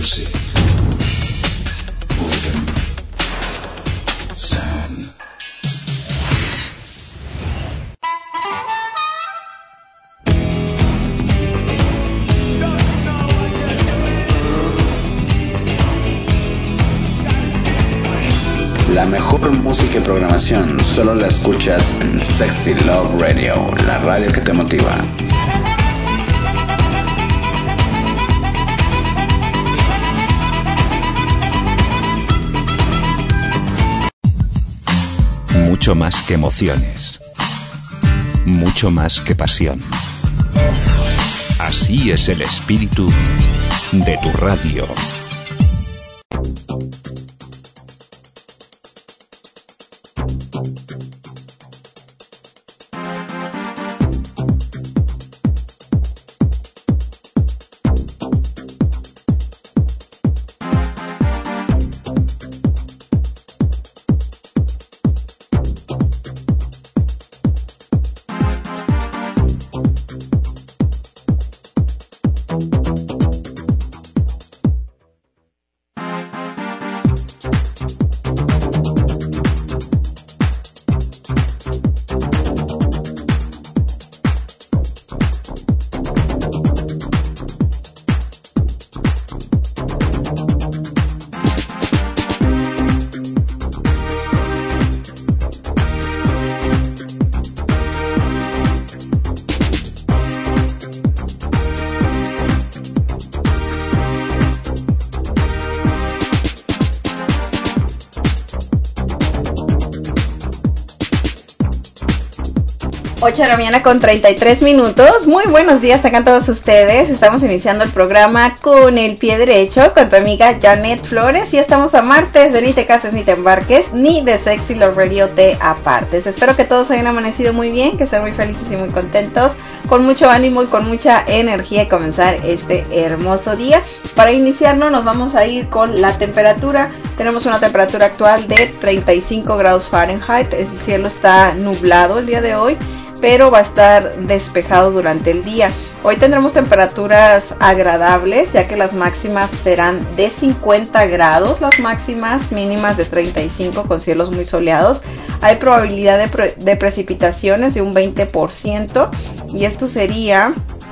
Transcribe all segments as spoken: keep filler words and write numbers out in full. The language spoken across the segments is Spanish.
music, rhythm, sound. La mejor música y programación solo la escuchas en Sexy Love Radio, la radio que te motiva. Mucho más que emociones, mucho más que pasión. Así es el espíritu de tu radio. ocho de la mañana con treinta y tres minutos. Muy buenos días, tengan todos ustedes. Estamos iniciando el programa con el pie derecho con tu amiga Janet Flores y estamos a martes de Ni te cases ni te embarques, ni de Sexy Love Radio te apartes. Espero que todos hayan amanecido muy bien, que estén muy felices y muy contentos, con mucho ánimo y con mucha energía y comenzar este hermoso día. Para iniciarlo nos vamos a ir con la temperatura. Tenemos una temperatura actual de treinta y cinco grados Fahrenheit. El cielo está nublado el día de hoy, pero va a estar despejado durante el día. Hoy tendremos temperaturas agradables, ya que las máximas serán de cincuenta grados, las máximas mínimas de treinta y cinco con cielos muy soleados. Hay probabilidad de, pre de precipitaciones de un veinte por ciento y esto sería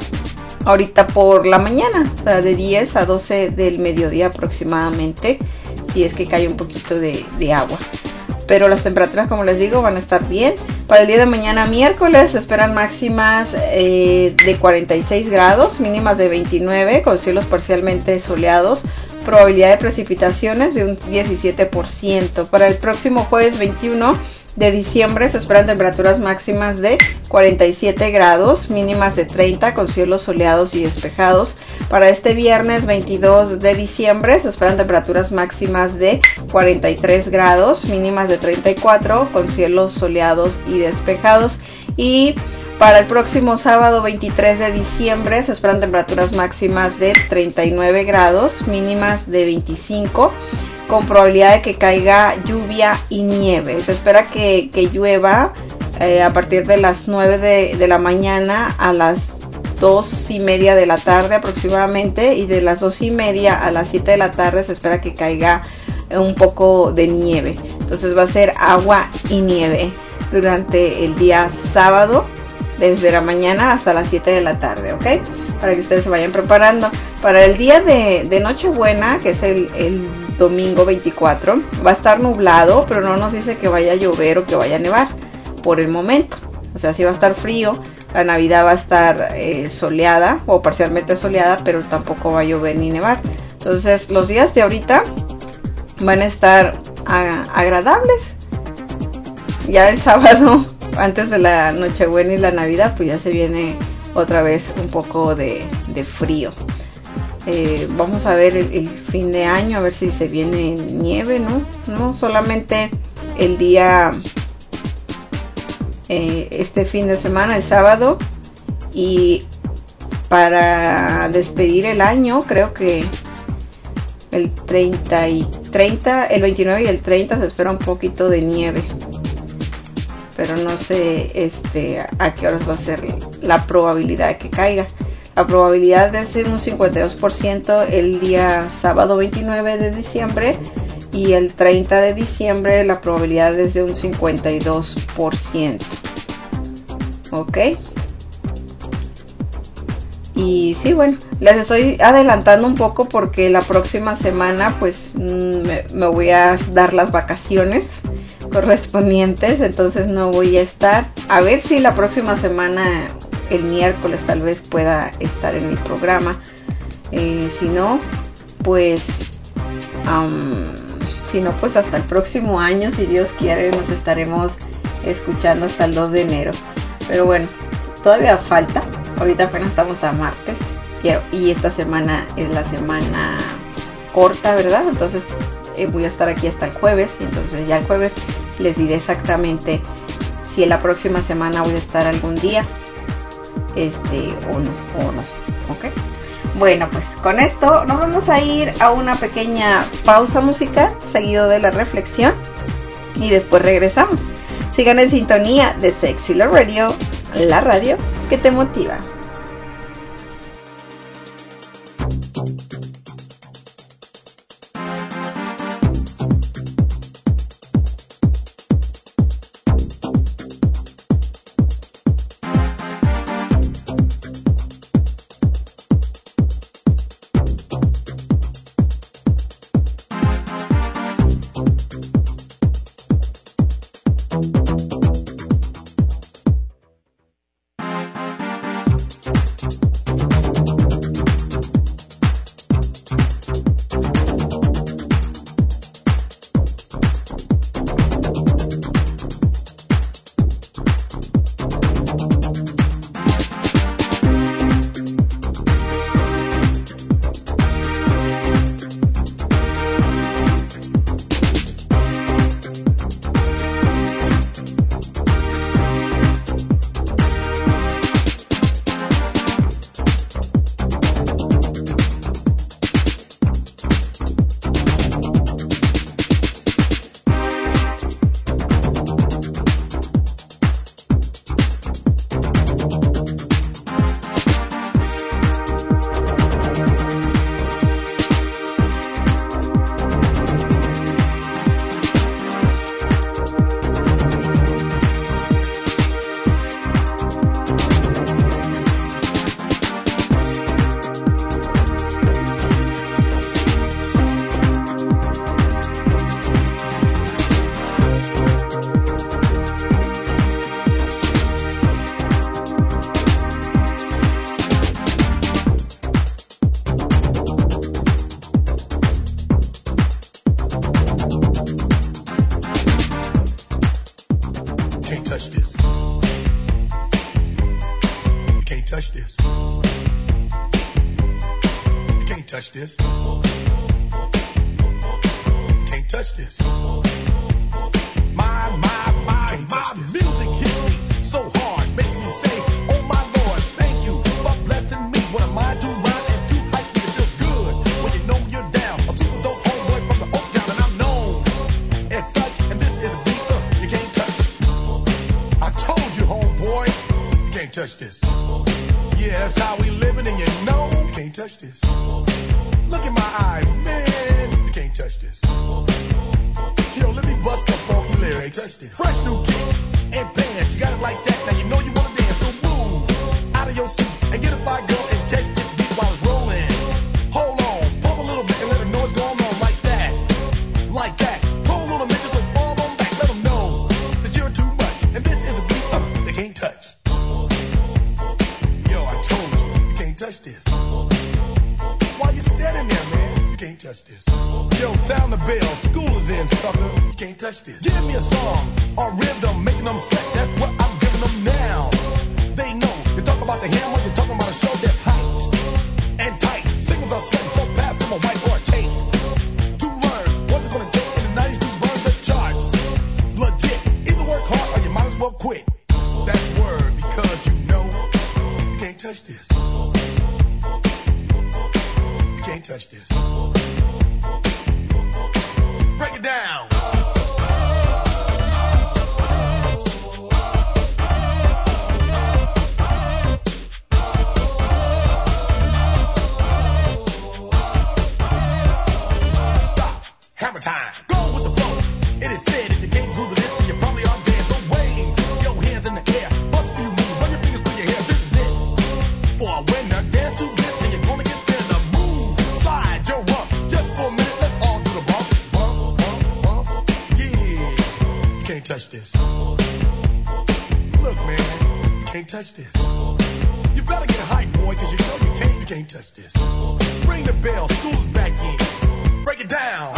ahorita por la mañana, o sea, de diez a doce del mediodía aproximadamente, si es que cae un poquito de, de agua. Pero las temperaturas, como les digo, van a estar bien. Para el día de mañana, miércoles, se esperan máximas eh, de cuarenta y seis grados, mínimas de veintinueve, con cielos parcialmente soleados. Probabilidad de precipitaciones de un diecisiete por ciento. Para el próximo jueves veintiuno de diciembre se esperan temperaturas máximas de cuarenta y siete grados, mínimas de treinta, con cielos soleados y despejados. Para este viernes veintidós de diciembre se esperan temperaturas máximas de cuarenta y tres grados, mínimas de treinta y cuatro, con cielos soleados y despejados. Y para el próximo sábado veintitrés de diciembre se esperan temperaturas máximas de treinta y nueve grados, mínimas de veinticinco, con probabilidad de que caiga lluvia y nieve. Se espera que, que llueva eh, a partir de las nueve de, de la mañana a las dos y media de la tarde aproximadamente, y de las dos y media a las siete de la tarde se espera que caiga un poco de nieve. Entonces va a ser agua y nieve durante el día sábado, desde la mañana hasta las siete de la tarde, ¿ok? Para que ustedes se vayan preparando. Para el día de, de Nochebuena, que es el, el domingo veinticuatro, va a estar nublado, pero no nos dice que vaya a llover o que vaya a nevar por el momento. O sea, sí va a estar frío. La Navidad va a estar eh, soleada o parcialmente soleada, pero tampoco va a llover ni nevar. Entonces los días de ahorita van a estar a, agradables. Ya el sábado, antes de la Nochebuena y la Navidad, pues ya se viene otra vez un poco de, de frío. Eh, vamos a ver el, el fin de año, a ver si se viene nieve, ¿no? No solamente el día, eh, este fin de semana, el sábado, y para despedir el año, creo que el treinta y treinta, el veintinueve y el treinta se espera un poquito de nieve. Pero no sé este, a qué horas va a ser la probabilidad de que caiga. La probabilidad es de un cincuenta y dos por ciento el día sábado veintinueve de diciembre. Y el treinta de diciembre la probabilidad es de un cincuenta y dos por ciento. Ok. Y sí, bueno, les estoy adelantando un poco porque la próxima semana pues me, me voy a dar las vacaciones correspondientes. Entonces no voy a estar. A ver si la próxima semana, el miércoles tal vez pueda estar en el programa. Eh, si no, pues... Um, Si no, pues hasta el próximo año, si Dios quiere, nos estaremos escuchando hasta el dos de enero. Pero bueno, todavía falta. Ahorita apenas estamos a martes. Y, y esta semana es la semana corta, ¿verdad? Entonces eh, voy a estar aquí hasta el jueves. Y entonces ya el jueves les diré exactamente si en la próxima semana voy a estar algún día. Este, o no, o no. ¿Ok? Bueno, pues con esto nos vamos a ir a una pequeña pausa musical, seguido de la reflexión, y después regresamos. Sigan en sintonía de Sexy Love Radio, la radio que te motiva. touch this. Can't touch this. My, my, my, my music hits me so hard, makes me say, oh my Lord, thank you for blessing me. What am I to rhyme and to hype me? It feels good when you know you're down. A super dope homeboy from the Oak Town, and I'm known as such. And this is a beat uh, you can't touch. I told you, homeboy, you can't touch this. Yeah, that's how we living, and you know you can't touch this. Look in my eyes, man, you can't touch this. Yo, let me bust up funky lyrics. Fresh new kicks and pants, you got it like that. Now you know you wanna dance, so move out of your seat and get a fire girl and catch this beat while it's rolling. Hold on, pump a little bit and let them know what's going on like that, like that. Pull on a mention, so fall on back, let them know that you're too much. And this is a beat uh, they can't touch. Yo, I told you, you can't touch this. Why you standing there, man? You can't touch this. Yo, sound the bell, school is in, sucker. You can't touch this. Give me a song or rhythm, making them sweat. That's what I'm giving them now. They know. You talk about the hammer, you're talking about a show that's hyped and tight. Singles are sweating so fast, I'm a white or a tape. To learn what it's gonna take in the nineties to burn the charts. Legit. Either work hard or you might as well quit. That's word because you know you can't touch this. Can't touch this. Break it down. touch this. You better get hype, boy, cause you know you can't, you can't touch this. Ring the bell, school's back in. Break it down.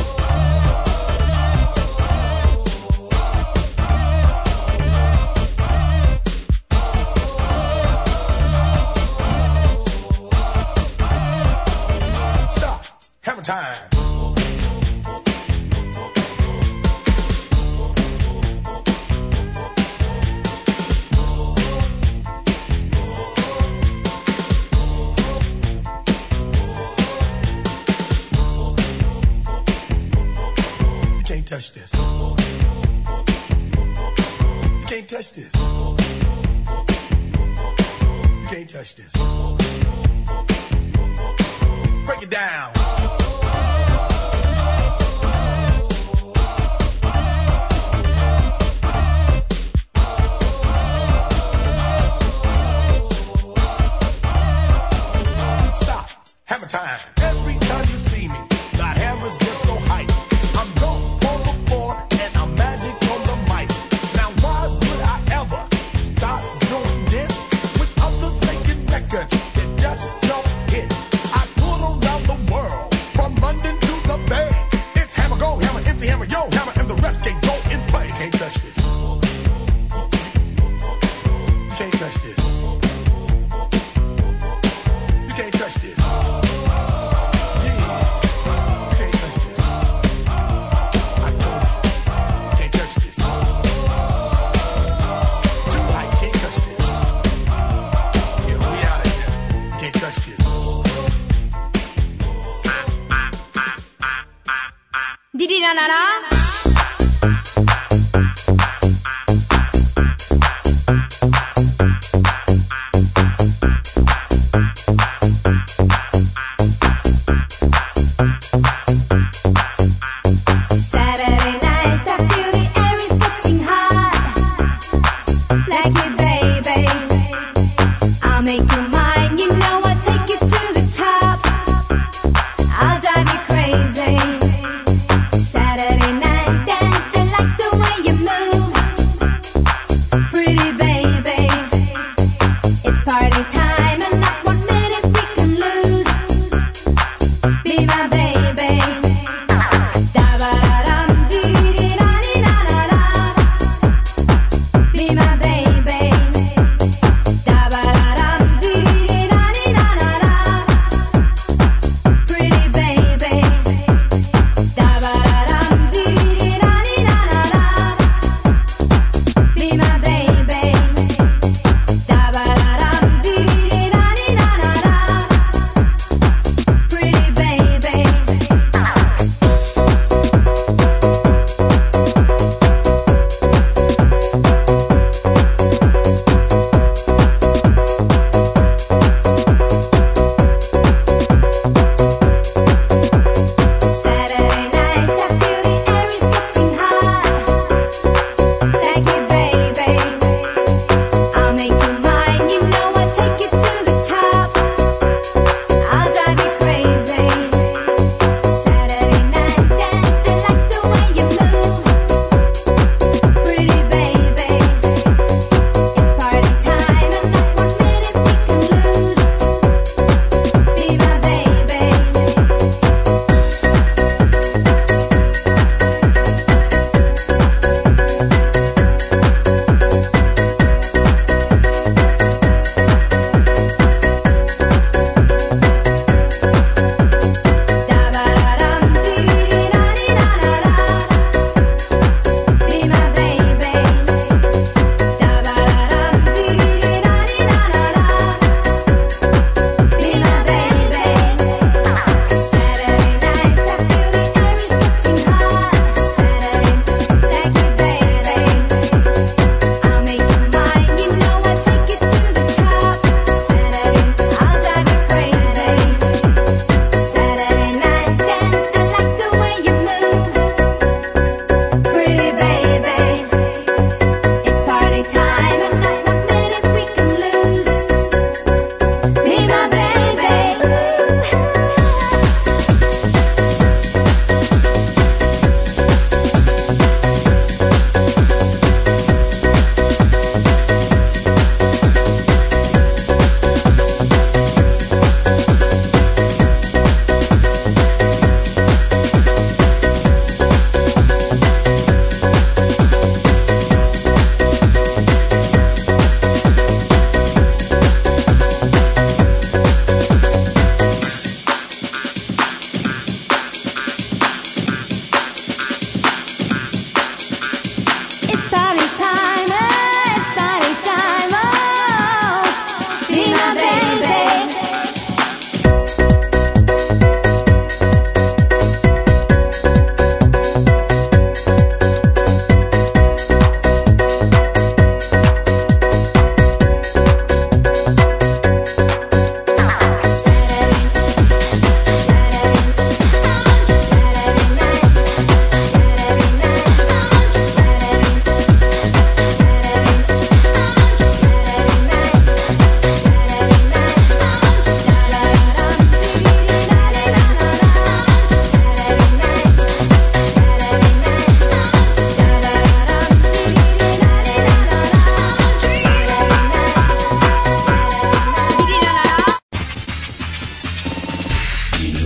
Stop. Hammer time. Touch this. You can't touch this. You can't touch this. Break it down. Stop. Hammer time. Every time you see me, the hammer's just so hype. I'm going on the floor and I'm magic on the mic. Now why would I ever stop doing this with others making records that just don't hit? I tour around the world from London to the Bay. It's hammer go, hammer empty, hammer yo, hammer and the rest can go and play. You can't touch this. You can't touch this. You can't touch this. Didi na na na. Saturday night, I feel the air is getting hot. Like you, baby, I'll make you mine. You know I'll take you to the top. I'll drive you crazy. Saturday night.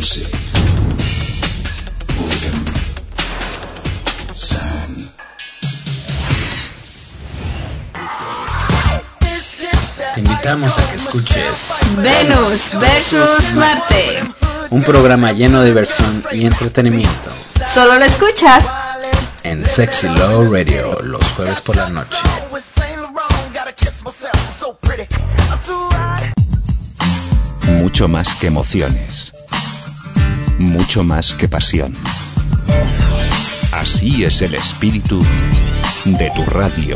music. Boredom. Sound. Te invitamos a que escuches Venus versus Marte. un programa lleno de diversión y entretenimiento Solo lo escuchas en Sexy Love Radio los jueves por la noche. Mucho más que emociones. Mucho más que pasión. Así es el espíritu de tu radio.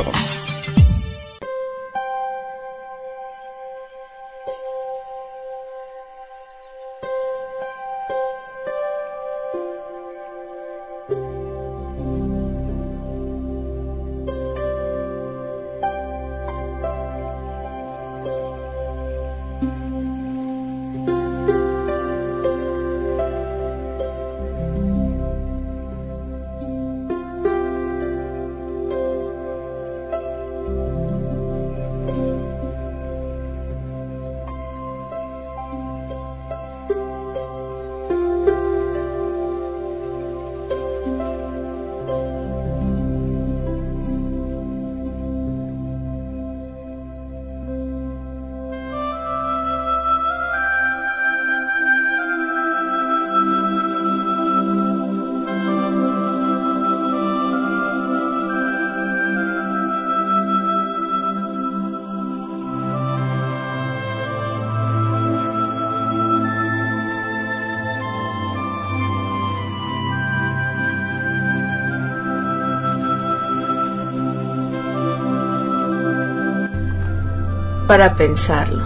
Para pensarlo.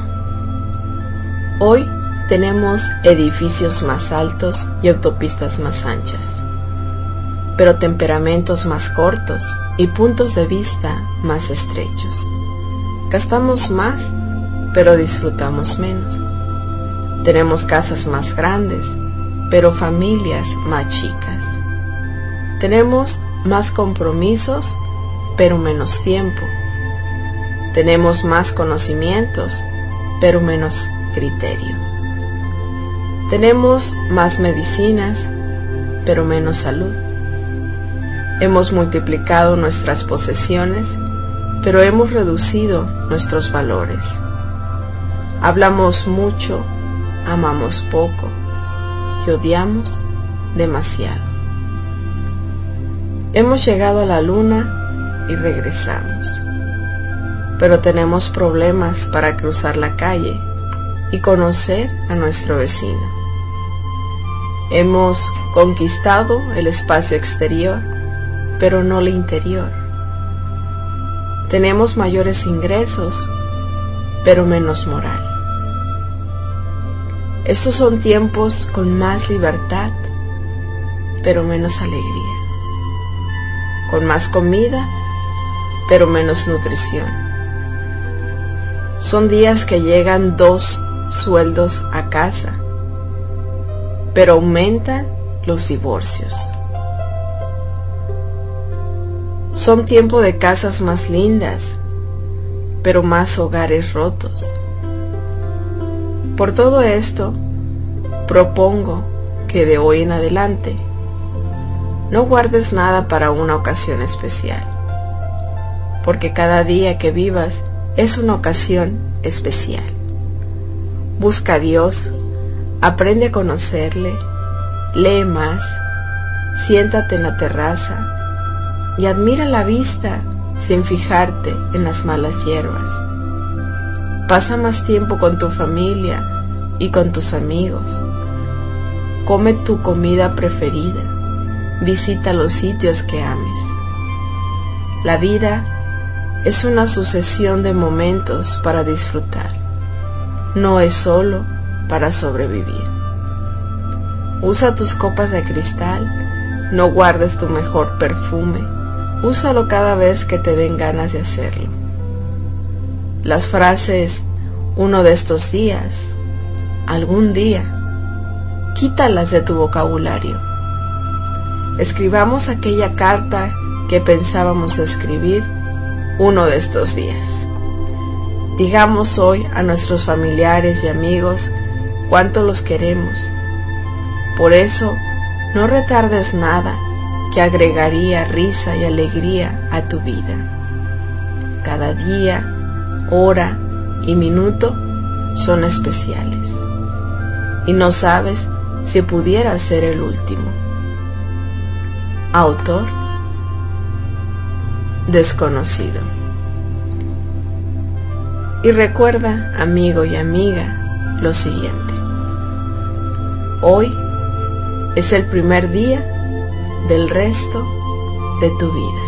Hoy tenemos edificios más altos y autopistas más anchas, pero temperamentos más cortos y puntos de vista más estrechos. Gastamos más, pero disfrutamos menos. Tenemos casas más grandes, pero familias más chicas. Tenemos más compromisos, pero menos tiempo. Tenemos más conocimientos, pero menos criterio. Tenemos más medicinas, pero menos salud. Hemos multiplicado nuestras posesiones, pero hemos reducido nuestros valores. Hablamos mucho, amamos poco y odiamos demasiado. Hemos llegado a la luna y regresamos. Pero tenemos problemas para cruzar la calle y conocer a nuestro vecino. Hemos conquistado el espacio exterior, pero no el interior. Tenemos mayores ingresos, pero menos moral. Estos son tiempos con más libertad, pero menos alegría. Con más comida, pero menos nutrición. Son días que llegan dos sueldos a casa, pero aumentan los divorcios. Son tiempo de casas más lindas, pero más hogares rotos. Por todo esto, propongo que de hoy en adelante no guardes nada para una ocasión especial, porque cada día que vivas es una ocasión especial. Busca a Dios, aprende a conocerle, lee más, siéntate en la terraza y admira la vista sin fijarte en las malas hierbas. Pasa más tiempo con tu familia y con tus amigos. Come tu comida preferida, visita los sitios que ames. La vida es una sucesión de momentos para disfrutar, no es solo para sobrevivir. Usa tus copas de cristal, no guardes tu mejor perfume, úsalo cada vez que te den ganas de hacerlo. Las frases uno de estos días, algún día, quítalas de tu vocabulario. Escribamos aquella carta que pensábamos escribir uno de estos días. Digamos hoy a nuestros familiares y amigos cuánto los queremos. Por eso, no retardes nada que agregaría risa y alegría a tu vida. Cada día, hora y minuto son especiales. Y no sabes si pudiera ser el último. Autor desconocido. Y recuerda, amigo y amiga, lo siguiente. Hoy es el primer día del resto de tu vida.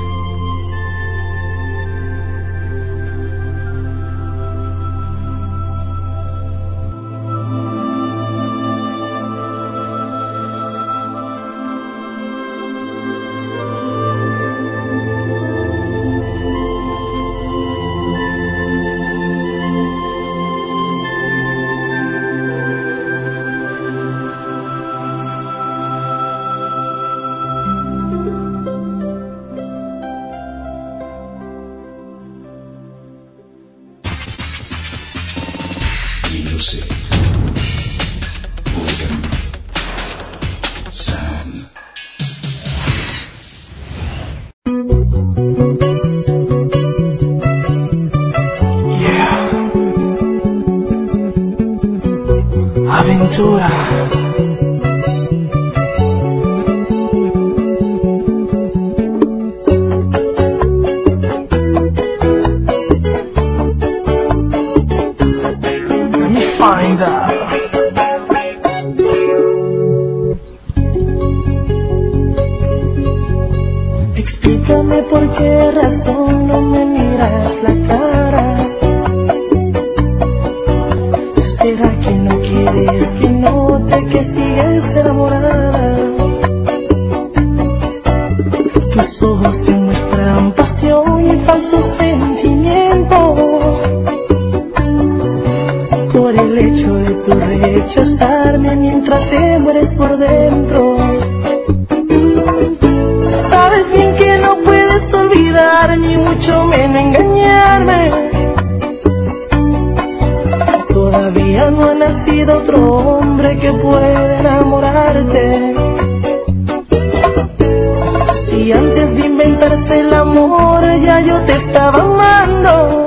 Aventura. Let me find out. Explícame por qué razón no me miras la cara. ¿Será que no quieres que note que sigues enamorada? Tus ojos te muestran pasión y falsos sentimientos. Por el hecho de tu rechazarme mientras te mueres por dentro. Sabes bien que no puedes olvidar ni mucho menos engañarme. Todavía no ha nacido otro hombre que pueda enamorarte. Si antes de inventarse el amor ya yo te estaba amando.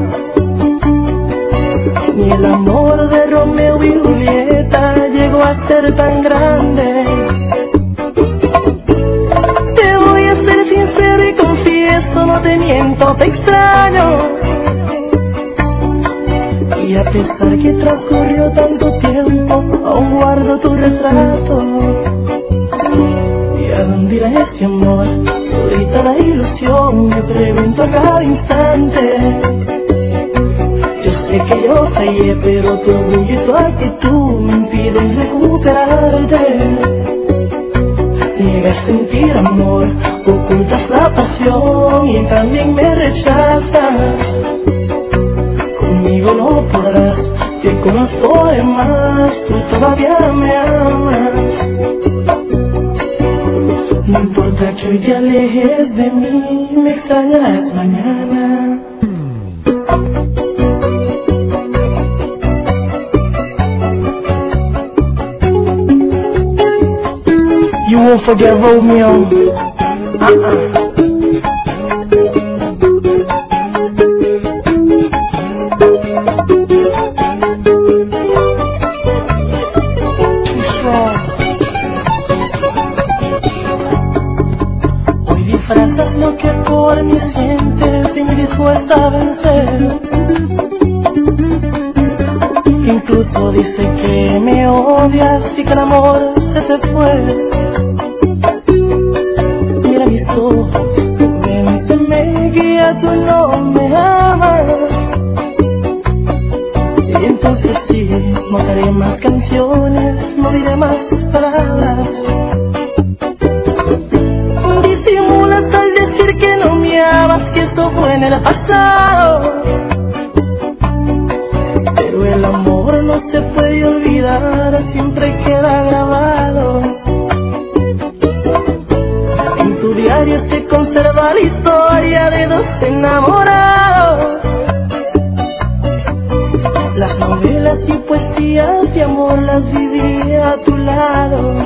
Ni el amor de Romeo y Julieta llegó a ser tan grande. Te voy a ser sincero y confieso, no te miento, te extraño. Y a pesar que transcurrió tanto tiempo, aún guardo tu retrato. ¿Y a dónde irá este amor? Ahorita la ilusión, me pregunto a cada instante. Yo sé que yo fallé, pero tu orgullo y tu actitud me impiden recuperarte. Niegas sentir amor, ocultas la pasión y también me rechazas. Conmigo no podrás, te conozco de más, tú todavía me amas. No importa que hoy te alejes de mí, me extrañarás mañana. You won't forget Romeo. Uh-uh. Disfrazas lo que por mí sientes y me dispuesta a vencer. Incluso dice que me odias y que el amor se te fue. Mira mis ojos, convénceme que ya tú no me amas. Y entonces sí, no haré más canciones, no diré más palabras. Que esto fue en el pasado, pero el amor no se puede olvidar, siempre queda grabado. En tu diario se conserva la historia de dos enamorados. Las novelas y poesías de amor las vivía a tu lado.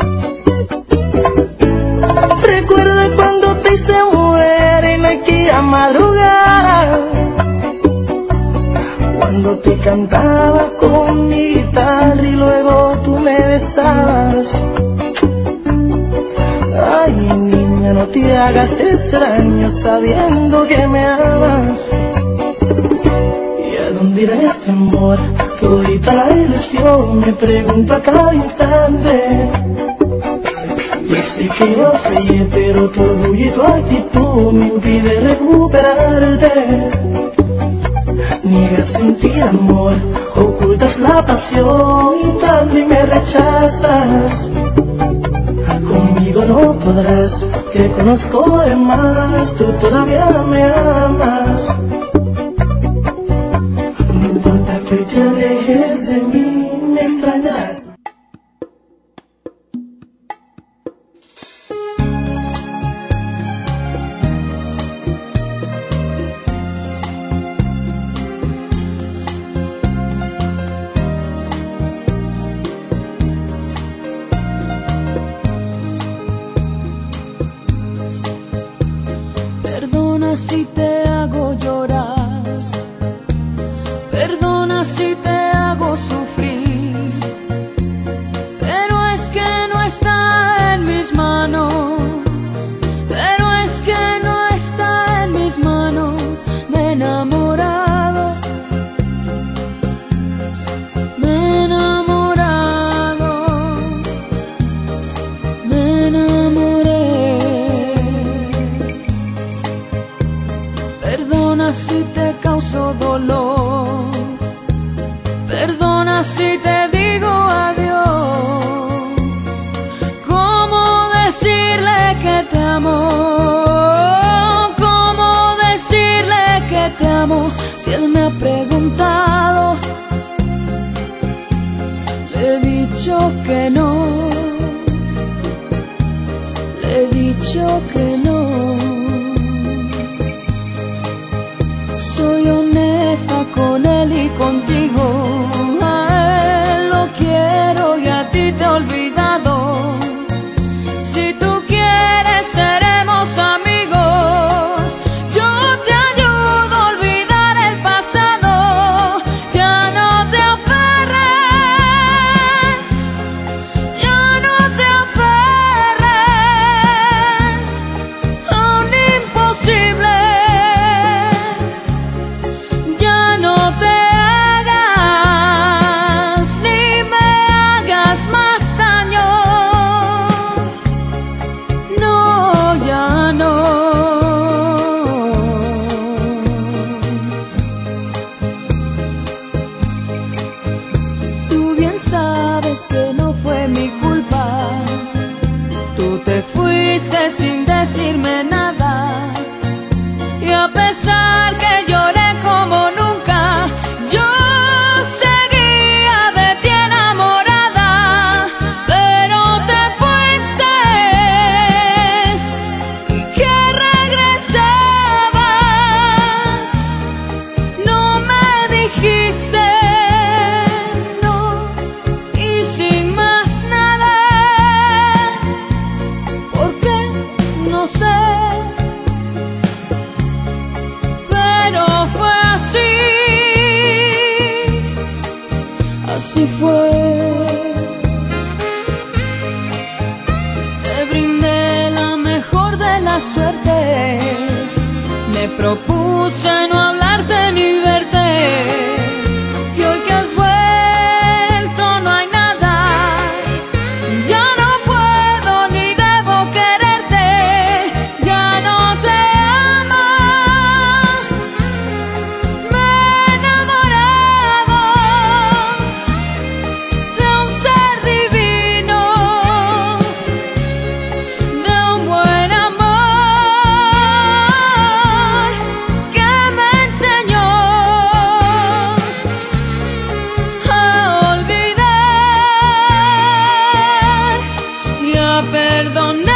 Recuerda cuando te hice mujer en aquella madrugada, cuando te cantaba con mi guitarra y luego tú me besabas. Ay, niña, no te hagas extraño sabiendo que me amas. ¿Y a dónde irá este amor? Que ahorita la ilusión me pregunta a cada instante. Yo sé que yo fallé, pero tu orgullo y tu actitud me impide recuperarte. Niegas sentir amor, ocultas la pasión y también me rechazas. Conmigo no podrás, te conozco de más, tú todavía me amas. No importa que te alejes de mí, me extrañas. Si te hago llorar, perdona si te hago sufrir, pero es que no está en mis manos, pero es que no está en mis manos. Me he enamorado, me he enamorado, me enamoré. Perdona si te causo dolor, perdona si te digo adiós. ¿Cómo decirle que te amo? ¿Cómo decirle que te amo? Si él me ha preguntado, le he dicho que no, le he dicho que no. Soy honesta con él y contigo, a él lo quiero y a ti te he olvidado. Si tú quieres seremos amigos, yo te ayudo a olvidar el pasado. Ya no te aferres, ya no te aferres a un imposible. Sin decirme nada, y a pesar que lloré como nunca, yo seguía de ti enamorada. Pero te fuiste y que regresabas, no me dijiste no, y sin más nada. No sé, pero fue así, así fue. Te brindé la mejor de las suertes, me propuse no hablarte ni verte, y hoy que has vuelto no hay nada. Ya no puedo ni debo quererte, ya no te amo. Me he enamorado de un ser divino, de un buen amor que me enseñó a olvidar y a perdonar.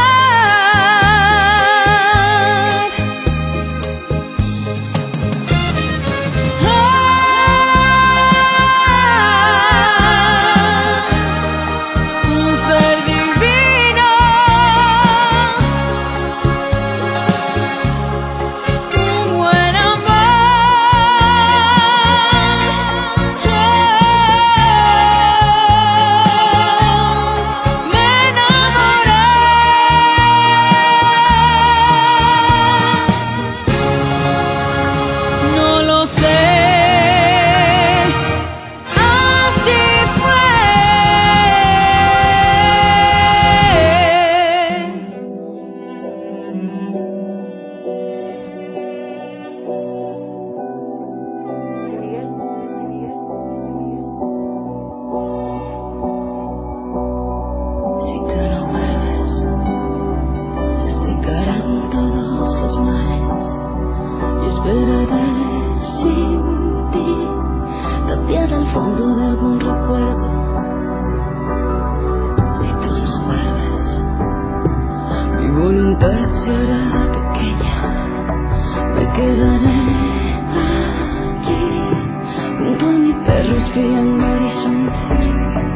desvían horizontes.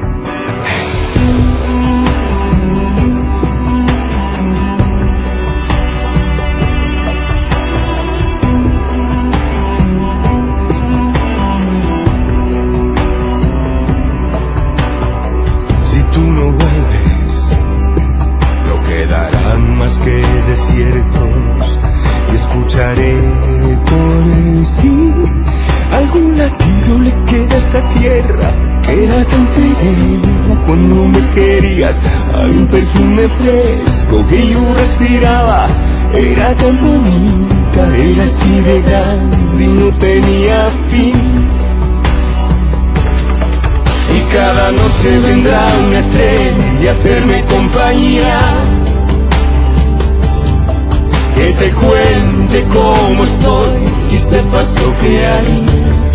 Si tú no vuelves, no quedarán más que desiertos y escucharé por sí. Algún latido le queda a esta tierra que era tan feliz cuando me querías. Hay un perfume fresco que yo respiraba, era tan bonita, era así de grande y no tenía fin. Y cada noche vendrá una estrella a hacerme compañía, que te cuente cómo estoy y sepas lo que hay.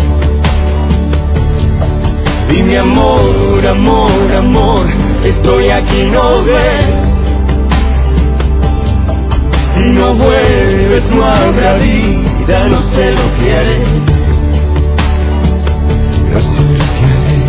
Dime amor, amor, amor, estoy aquí, no ves. Si no vuelves no habrá vida, no sé lo que haré, no sé lo que haré.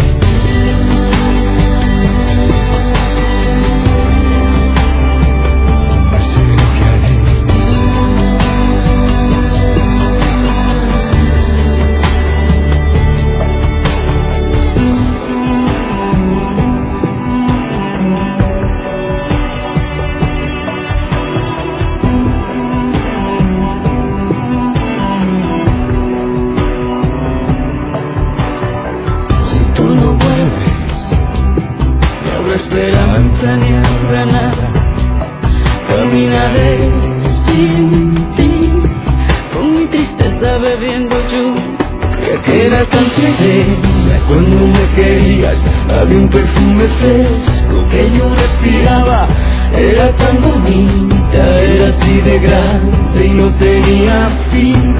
Esperanza ni habrá nada, caminaré sin ti, con mi tristeza bebiendo lluvia que era tan fría cuando me querías. Había un perfume fresco que yo respiraba, era tan bonita, era así de grande y no tenía fin.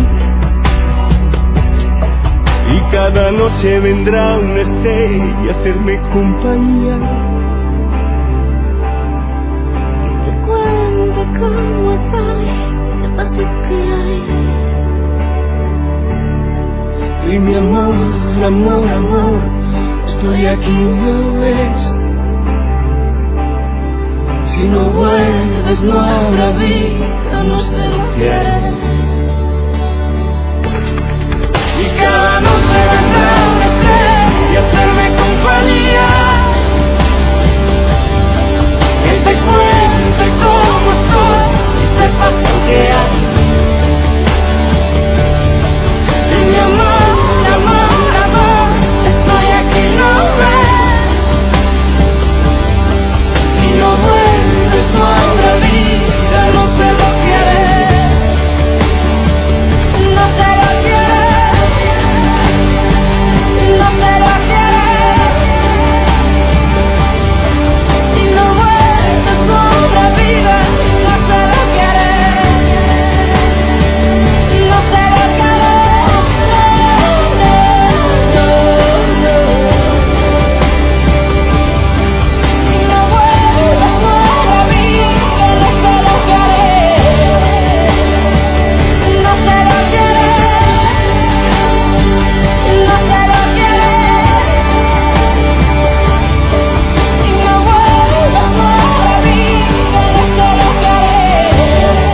Y cada noche vendrá una estrella a hacerme compañía, ¿cómo estoy? Sepas lo que hay. Y mi amor, amor, amor, estoy aquí, ¿no ves? Si no vuelves no habrá vida, no sé lo que haré. Y cada noche vendrá una estrella a hacerme compañía, que te cuente cómo estoy y sepas lo que hay. Y mi amor, amor, amor, estoy aquí, no ves. Si no vuelves no habrá vida, no sé lo que haré, no sé lo que haré, no sé lo que haré. Si no vuelves no habrá vida, no sé lo que haré, no sé lo que haré, no, no. Si no vuelves no habrá vida, no sé lo que haré, no sé lo que haré, no sé lo que haré. Si no vuelves no habrá vida, no sé lo que haré.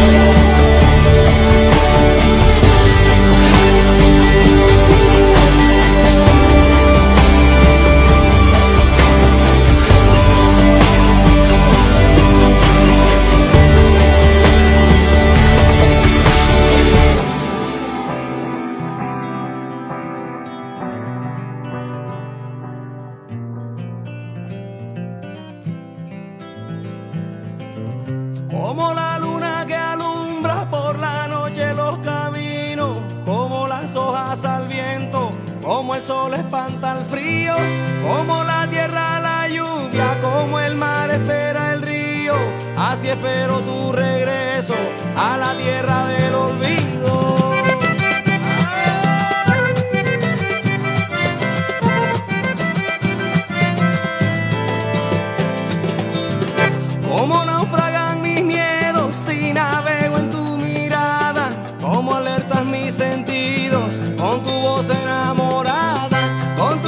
Como la luna que alumbra por la noche los caminos, como las hojas al viento, como el sol espanta el frío, como la tierra la lluvia, como el mar espera el río, así espero tu regreso a la tierra del olvido. Como naufragan mis miedos si navego en tu mirada, como alertas mis sentidos con tu voz enamorada, con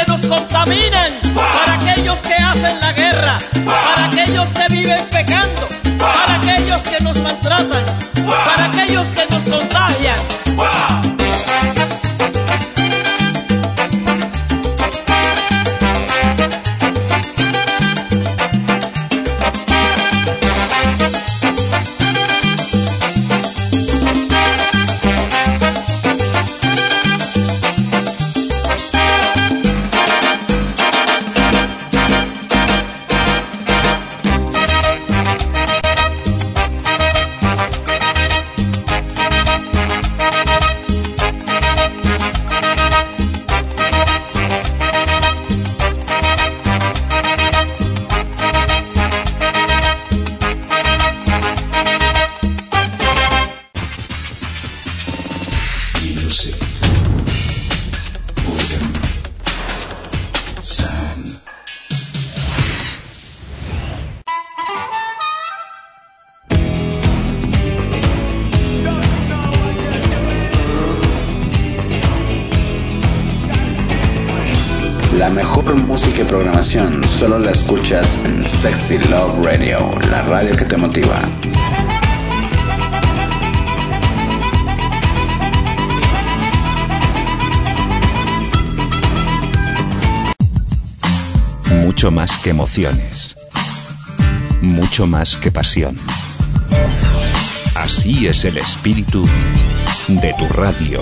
nos contaminan, para aquellos que hacen la guerra, para aquellos que viven pecando, para aquellos que nos maltratan, para aquellos que nos contagian. La mejor música y programación solo la escuchas en Sexy Love Radio, la radio que te motiva. Mucho más que emociones. Mucho más que pasión. Así es el espíritu de tu radio.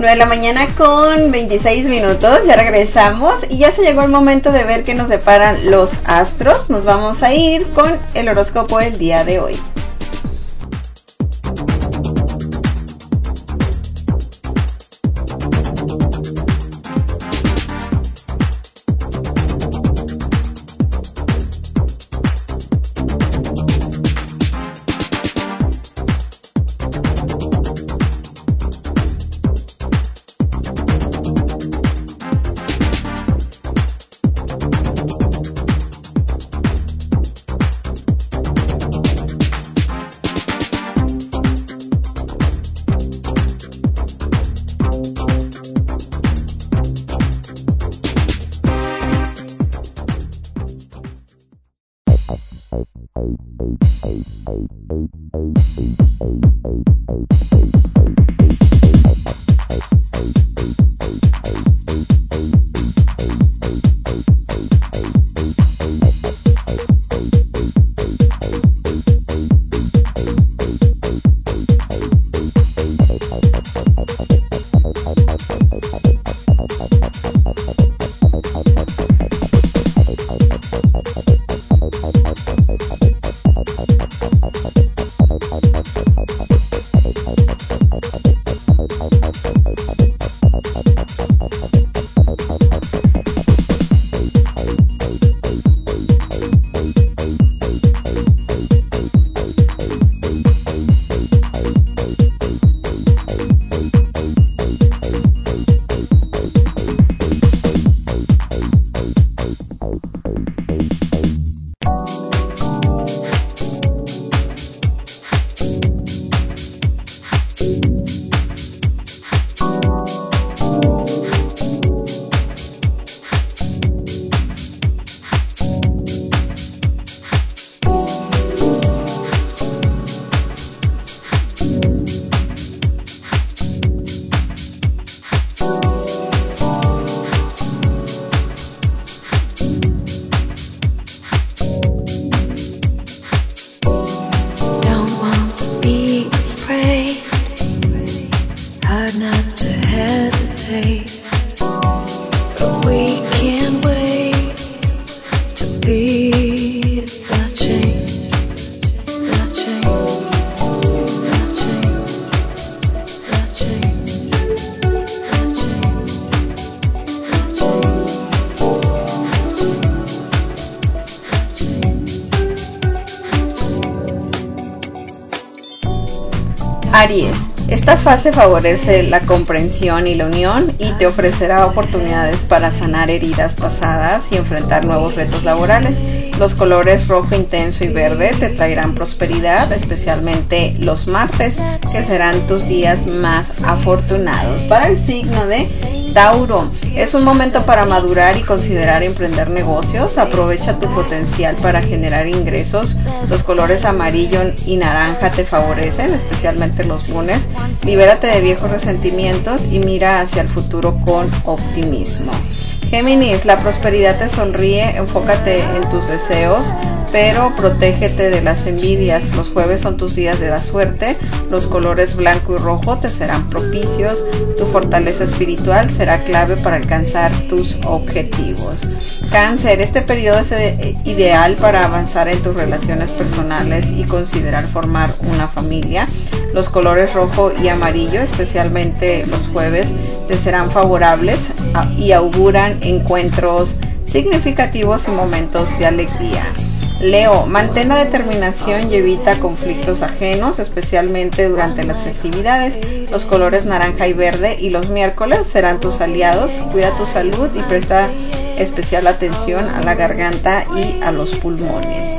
nueve de la mañana con veintiséis minutos, ya regresamos y ya se llegó el momento de ver qué nos deparan los astros. Nos vamos a ir con el horóscopo del día de hoy. Aries, esta fase favorece la comprensión y la unión y te ofrecerá oportunidades para sanar heridas pasadas y enfrentar nuevos retos laborales. Los colores rojo intenso y verde te traerán prosperidad, especialmente los martes, que serán tus días más afortunados. Para el signo de Tauro, es un momento para madurar y considerar emprender negocios. Aprovecha tu potencial para generar ingresos. Los colores amarillo y naranja te favorecen, especialmente los lunes. Libérate de viejos resentimientos y mira hacia el futuro con optimismo. Géminis, la prosperidad te sonríe, enfócate en tus deseos, pero protégete de las envidias. Los jueves son tus días de la suerte, los colores blanco y rojo te serán propicios, tu fortaleza espiritual será clave para alcanzar tus objetivos. Cáncer, este periodo es ideal para avanzar en tus relaciones personales y considerar formar una familia. Los colores rojo y amarillo, especialmente los jueves, te serán favorables y auguran encuentros significativos y momentos de alegría. Leo, mantén la determinación y evita conflictos ajenos, especialmente durante las festividades. Los colores naranja y verde y los miércoles serán tus aliados. Cuida tu salud y presta especial atención a la garganta y a los pulmones.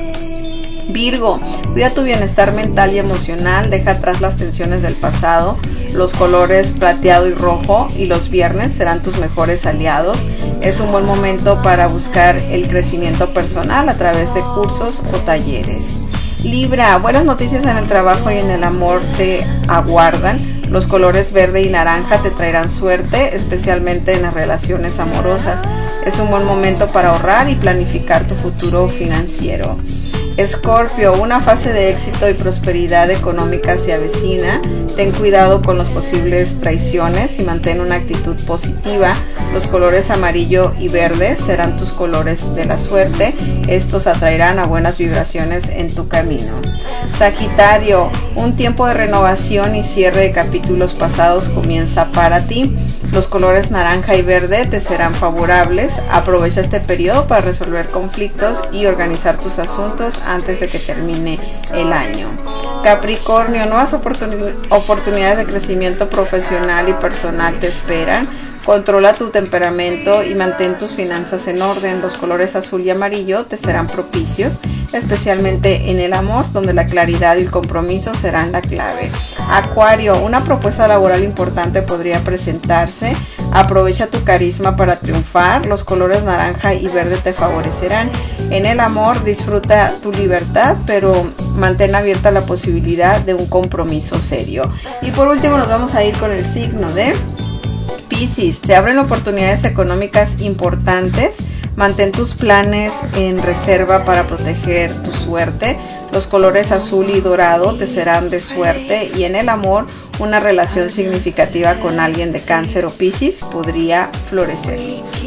Virgo, cuida tu bienestar mental y emocional, deja atrás las tensiones del pasado. Los colores plateado y rojo y los viernes serán tus mejores aliados. Es un buen momento para buscar el crecimiento personal a través de cursos o talleres. Libra, buenas noticias en el trabajo y en el amor te aguardan. Los colores verde y naranja te traerán suerte, especialmente en las relaciones amorosas. Es un buen momento para ahorrar y planificar tu futuro financiero. Escorpio, una fase de éxito y prosperidad económica se avecina. Ten cuidado con las posibles traiciones y mantén una actitud positiva. Los colores amarillo y verde serán tus colores de la suerte. Estos atraerán a buenas vibraciones en tu camino. Sagitario, un tiempo de renovación y cierre de capítulos pasados comienza para ti. Los colores naranja y verde te serán favorables. Aprovecha este periodo para resolver conflictos y organizar tus asuntos antes de que termine el año. Capricornio, nuevas oportun- oportunidades de crecimiento profesional y personal te esperan. Controla tu temperamento y mantén tus finanzas en orden. Los colores azul y amarillo te serán propicios, especialmente en el amor, donde la claridad y el compromiso serán la clave. Acuario, una propuesta laboral importante podría presentarse. Aprovecha tu carisma para triunfar. Los colores naranja y verde te favorecerán. En el amor, disfruta tu libertad, pero mantén abierta la posibilidad de un compromiso serio. Y por último nos vamos a ir con el signo de Piscis. Se abren oportunidades económicas importantes. Mantén tus planes en reserva para proteger tu suerte. Los colores azul y dorado te serán de suerte. Y en el amor, una relación significativa con alguien de Cáncer o Piscis podría florecer.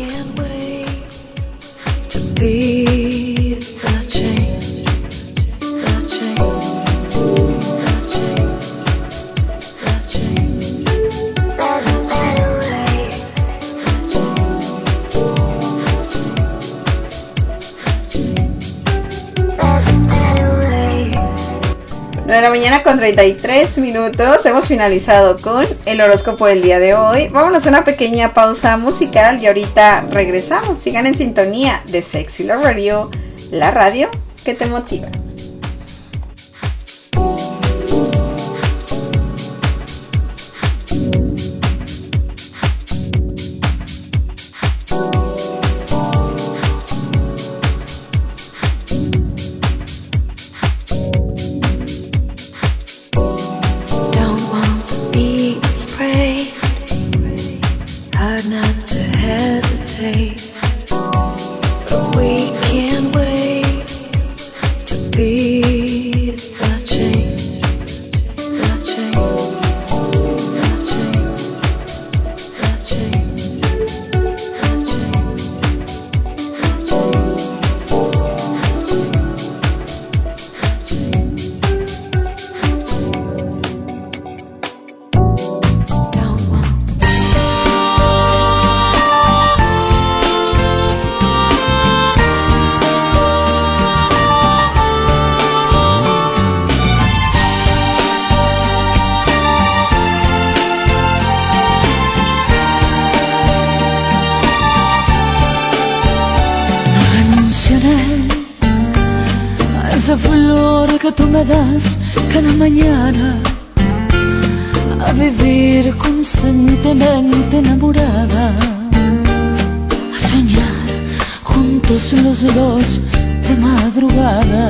nueve de la mañana con treinta y tres minutos. Hemos finalizado con el horóscopo del día de hoy. Vámonos a una pequeña pausa musical y ahorita regresamos. Sigan en sintonía de Sexy Love Radio, la radio que te motiva. esa flor que tú me das cada mañana, a vivir constantemente enamorada, a soñar juntos los dos de madrugada.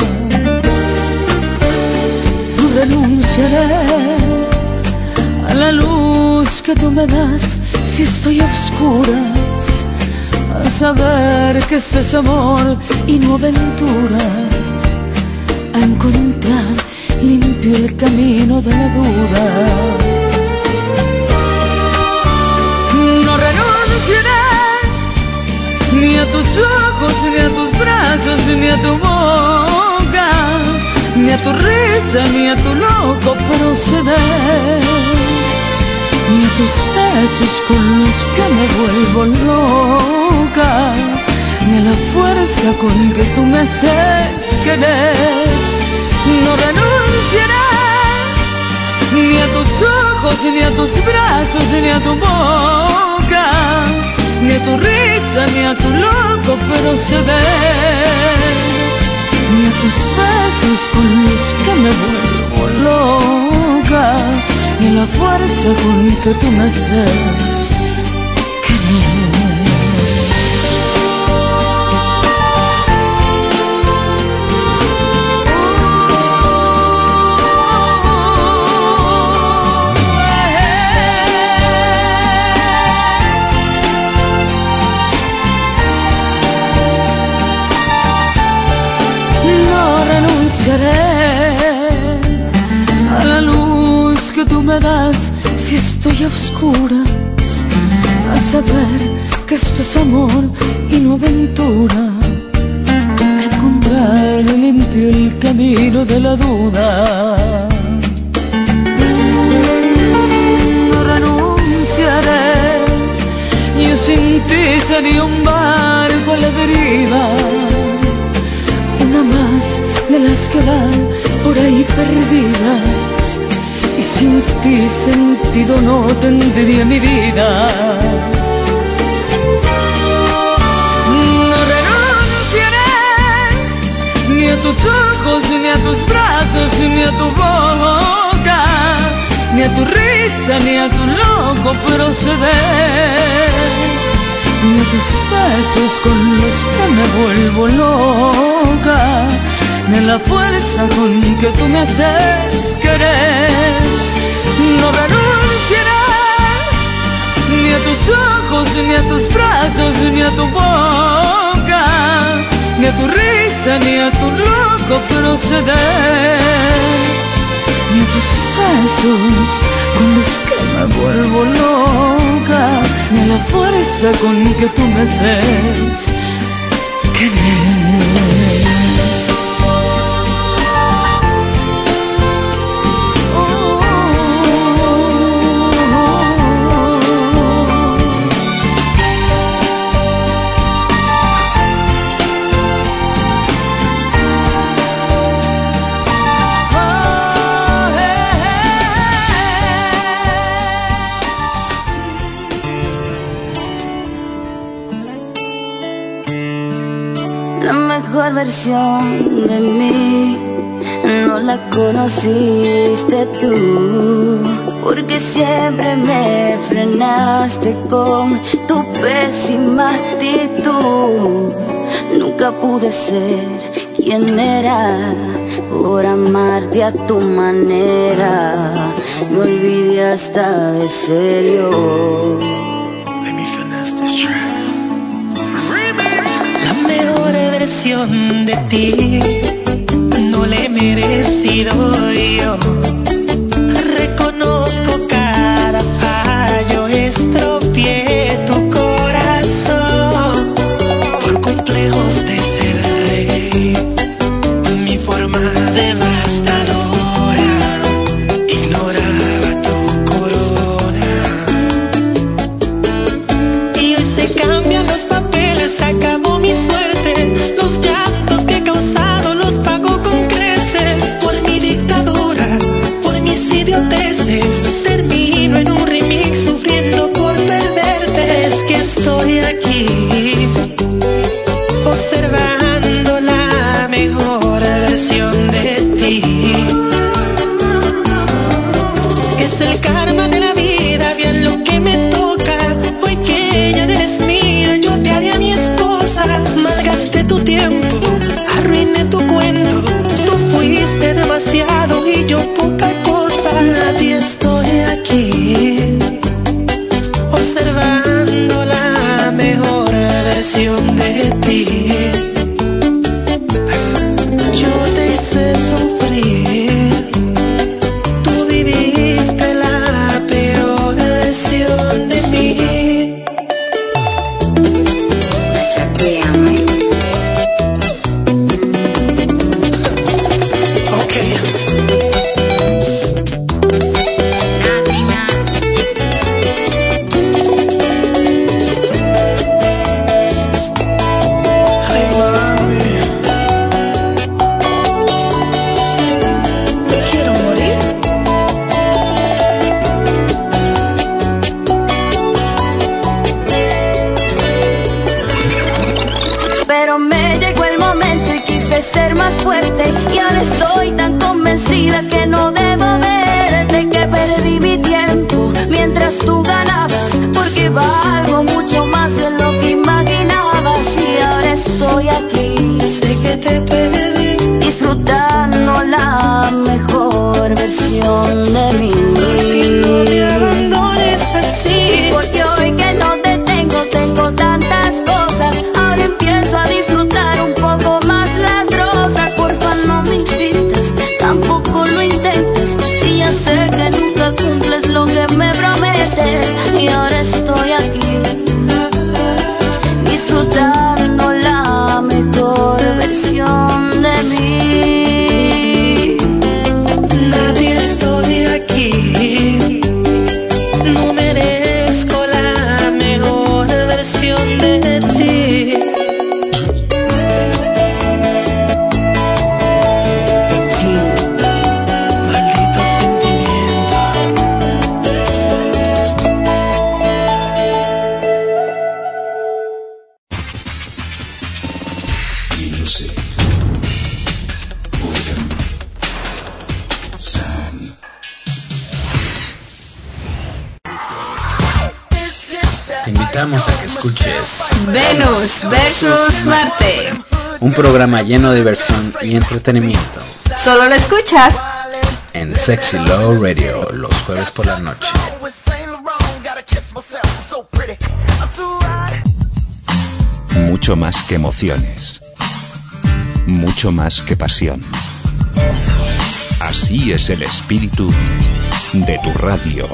No renunciaré a la luz que tú me das si estoy a oscuras, a saber que esto es amor y no aventura, a encontrar limpio el camino de la duda. No renunciaré ni a tus ojos, ni a tus brazos, ni a tu boca, ni a tu risa, ni a tu loco proceder, ni a tus besos con los que me vuelvo loca, ni a la fuerza con que tú me haces querer. No renunciaré ni a tus ojos, ni a tus brazos, ni a tu boca, ni a tu risa, ni a tu loco proceder, ni a tus besos con los que me vuelvo loca, ni a la fuerza con que tú me haces querer. renunciaré a la luz que tú me das si estoy a oscuras, a saber que esto es amor y no aventura, a encontrar limpio el camino de la duda. No renunciaré, yo sin ti sería un barco a la deriva, una más de las que van por ahí perdidas, y sin ti sentido no tendría mi vida. No renunciaré ni a tus ojos, ni a tus brazos, ni a tu boca, ni a tu risa, ni a tu loco proceder, ni a tus besos con los que me vuelvo loca, ni a la fuerza con que tú me haces querer. No renunciaré ni a tus ojos, ni a tus brazos, ni a tu boca, ni a tu risa, ni a tu loco proceder, ni a tus besos con los que me vuelvo loca, ni a la fuerza con que tú me haces querer. La mejor versión de mí no la conociste tú, porque siempre me frenaste con tu pésima actitud. Nunca pude ser quien era por amarte a tu manera. Me olvidé hasta de serio. Let me finesse this track. La mejor versión de ti no la he merecido yo. Reconozco cada fallo, estropeé tu corazón por complejos de ser rey. Mi forma devastadora ignoraba tu corona, y hoy se cambian los papeles, acabó mi suerte. Los llantos que he causado los pago con creces por mi dictadura, por mis idioteces. Termino en un remix sufriendo por perderte. Es que estoy aquí observando la mejor versión de ti. Es el karma de la vida, bien lo que me toca. Hoy que ya no eres mía, yo te haré a mi esposa. Malgasté tu tiempo, arruiné tu cuento. Tú fuiste demasiado y yo poca cosa. Nadie estoy aquí observando la mejor versión de ti. Yo te hice sufrir, tú viviste la peor versión de mí. Chateame. Okay. Ay, mami, me quiero morir. Pero me llegó el momento y quise ser más fuerte, y ahora estoy tan convencida que no debo verte, que perdí mi tiempo mientras tú ganabas, porque valgo mucho más de lo que imaginabas. Y ahora estoy aquí, Sé que te perdí, disfrutando la mejor versión de mí. no me abandones así. Porque hoy que no te tengo, tengo tantas cosas. Ahora empiezo a disfrutar un poco más las rosas. Porfa, no me insistas. Music. Rhythm. Sound. Te invitamos a que escuches Venus versus Marte. un programa lleno de diversión y entretenimiento Solo lo escuchas en Sexy Love Radio los jueves por la noche. Mucho más que emociones. Mucho más que pasión. Así es el espíritu de tu radio.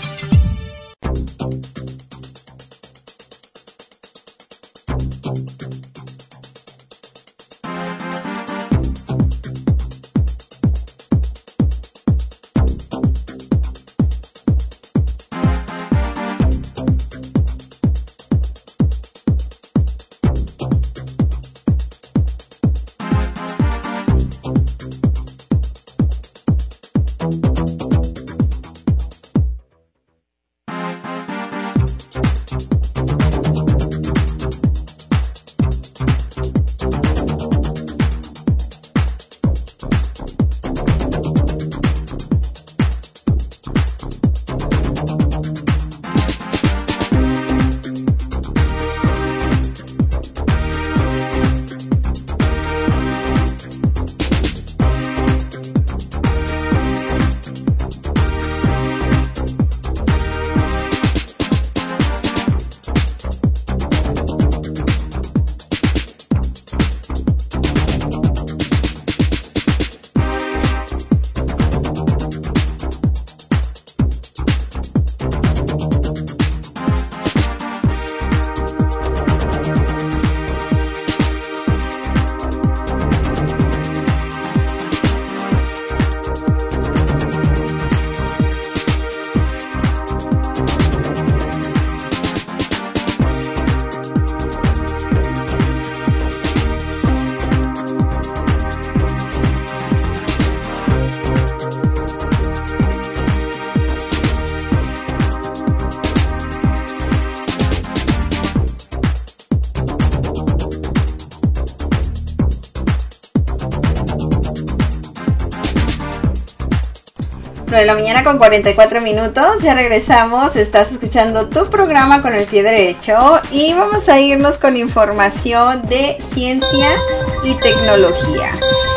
nueve de la mañana con cuarenta y cuatro minutos, ya regresamos, estás escuchando tu programa con el pie derecho y vamos a irnos con información de ciencia y tecnología.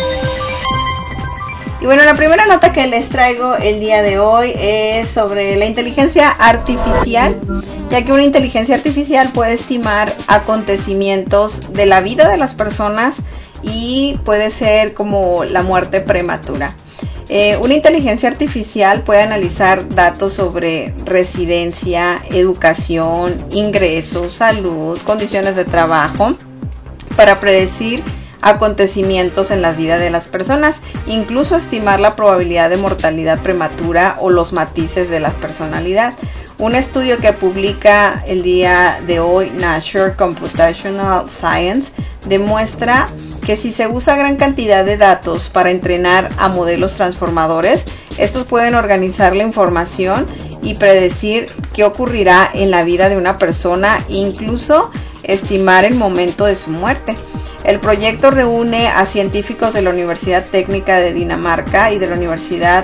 Y bueno, la primera nota que les traigo el día de hoy es sobre la inteligencia artificial, ya que una inteligencia artificial puede estimar acontecimientos de la vida de las personas y puede ser como la muerte prematura. Eh, una inteligencia artificial puede analizar datos sobre residencia, educación, ingresos, salud, condiciones de trabajo para predecir acontecimientos en la vida de las personas, incluso estimar la probabilidad de mortalidad prematura o los matices de la personalidad. Un estudio que publica el día de hoy Nature Computational Science demuestra que si se usa gran cantidad de datos para entrenar a modelos transformadores, estos pueden organizar la información y predecir qué ocurrirá en la vida de una persona e incluso estimar el momento de su muerte. El proyecto reúne a científicos de la Universidad Técnica de Dinamarca y de la Universidad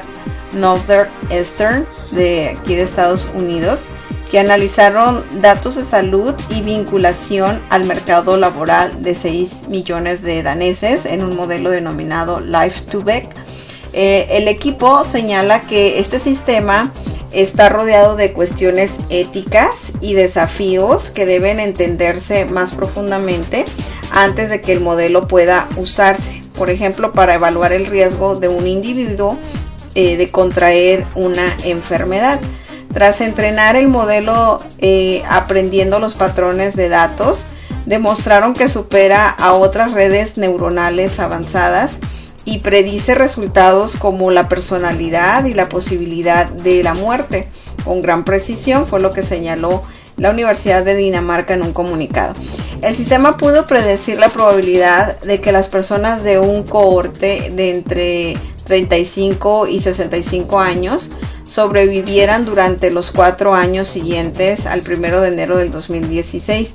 Northeastern de aquí de Estados Unidos, que analizaron datos de salud y vinculación al mercado laboral de seis millones de daneses en un modelo denominado Life to Beck. Eh, el equipo señala que este sistema está rodeado de cuestiones éticas y desafíos que deben entenderse más profundamente antes de que el modelo pueda usarse. Por ejemplo, para evaluar el riesgo de un individuo eh, de contraer una enfermedad. Tras entrenar el modelo eh, aprendiendo los patrones de datos, demostraron que supera a otras redes neuronales avanzadas y predice resultados como la personalidad y la posibilidad de la muerte con gran precisión, fue lo que señaló la Universidad de Dinamarca en un comunicado. El sistema pudo predecir la probabilidad de que las personas de un cohorte de entre treinta y cinco y sesenta y cinco años sobrevivieran durante los cuatro años siguientes al primero de enero del dos mil dieciséis,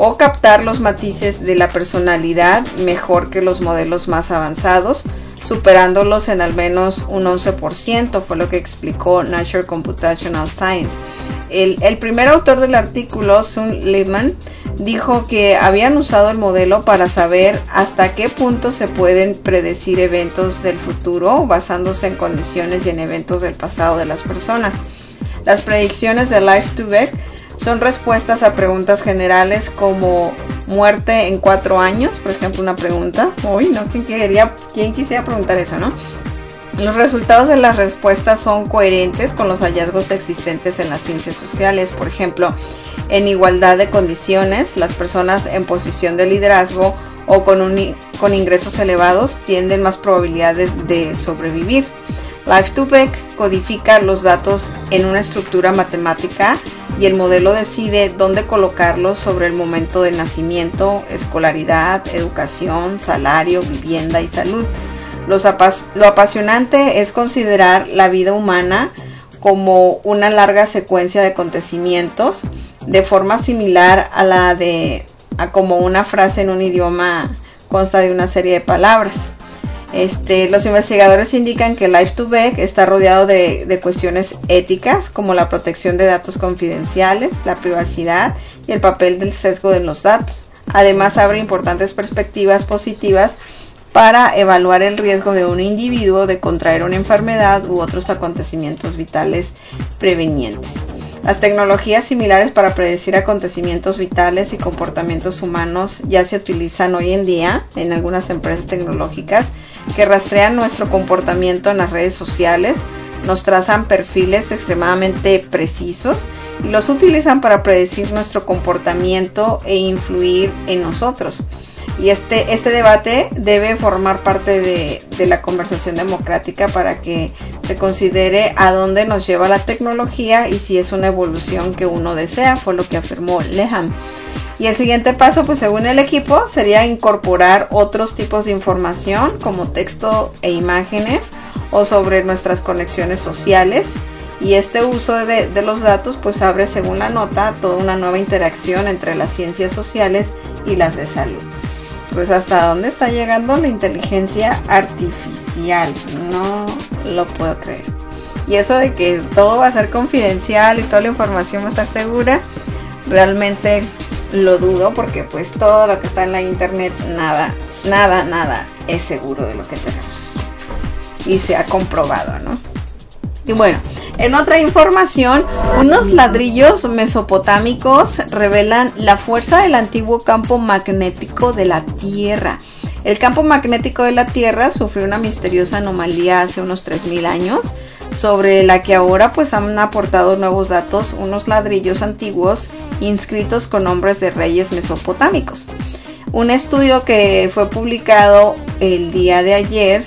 o captar los matices de la personalidad mejor que los modelos más avanzados, superándolos en al menos un once por ciento, fue lo que explicó Nature Computational Science. El, el primer autor del artículo, Sun Liebman, dijo que habían usado el modelo para saber hasta qué punto se pueden predecir eventos del futuro basándose en condiciones y en eventos del pasado de las personas. Las predicciones de Leif Tubeck son respuestas a preguntas generales como muerte en cuatro años, por ejemplo, una pregunta. Uy, no, ¿quién quería, quién quisiera preguntar eso, no? Los resultados de las respuestas son coherentes con los hallazgos existentes en las ciencias sociales. Por ejemplo, en igualdad de condiciones, las personas en posición de liderazgo o con, un, con ingresos elevados tienen más probabilidades de sobrevivir. Leif Tubeck codifica los datos en una estructura matemática y el modelo decide dónde colocarlos sobre el momento de nacimiento, escolaridad, educación, salario, vivienda y salud. Los apas- lo apasionante es considerar la vida humana como una larga secuencia de acontecimientos de forma similar a la de a como una frase en un idioma consta de una serie de palabras. Este, los investigadores indican que Leif Tubeck está rodeado de, de cuestiones éticas como la protección de datos confidenciales, la privacidad y el papel del sesgo de los datos. Además, abre importantes perspectivas positivas para evaluar el riesgo de un individuo de contraer una enfermedad u otros acontecimientos vitales prevenientes. Las tecnologías similares para predecir acontecimientos vitales y comportamientos humanos ya se utilizan hoy en día en algunas empresas tecnológicas que rastrean nuestro comportamiento en las redes sociales, nos trazan perfiles extremadamente precisos y los utilizan para predecir nuestro comportamiento e influir en nosotros. Y este, este debate debe formar parte de, de la conversación democrática para que se considere a dónde nos lleva la tecnología y si es una evolución que uno desea, fue lo que afirmó Leham. Y el siguiente paso, pues según el equipo, sería incorporar otros tipos de información como texto e imágenes o sobre nuestras conexiones sociales. Y este uso de, de los datos pues abre, según la nota, toda una nueva interacción entre las ciencias sociales y las de salud. Pues hasta dónde está llegando la inteligencia artificial, no lo puedo creer. Y eso de que todo va a ser confidencial y toda la información va a estar segura, realmente lo dudo, porque pues todo lo que está en la internet, nada, nada, nada es seguro de lo que tenemos. Y se ha comprobado, ¿no? Y bueno, en otra información, unos ladrillos mesopotámicos revelan la fuerza del antiguo campo magnético de la Tierra. El campo magnético de la Tierra sufrió una misteriosa anomalía hace unos tres mil años, sobre la que ahora pues han aportado nuevos datos unos ladrillos antiguos inscritos con nombres de reyes mesopotámicos. Un estudio que fue publicado el día de ayer,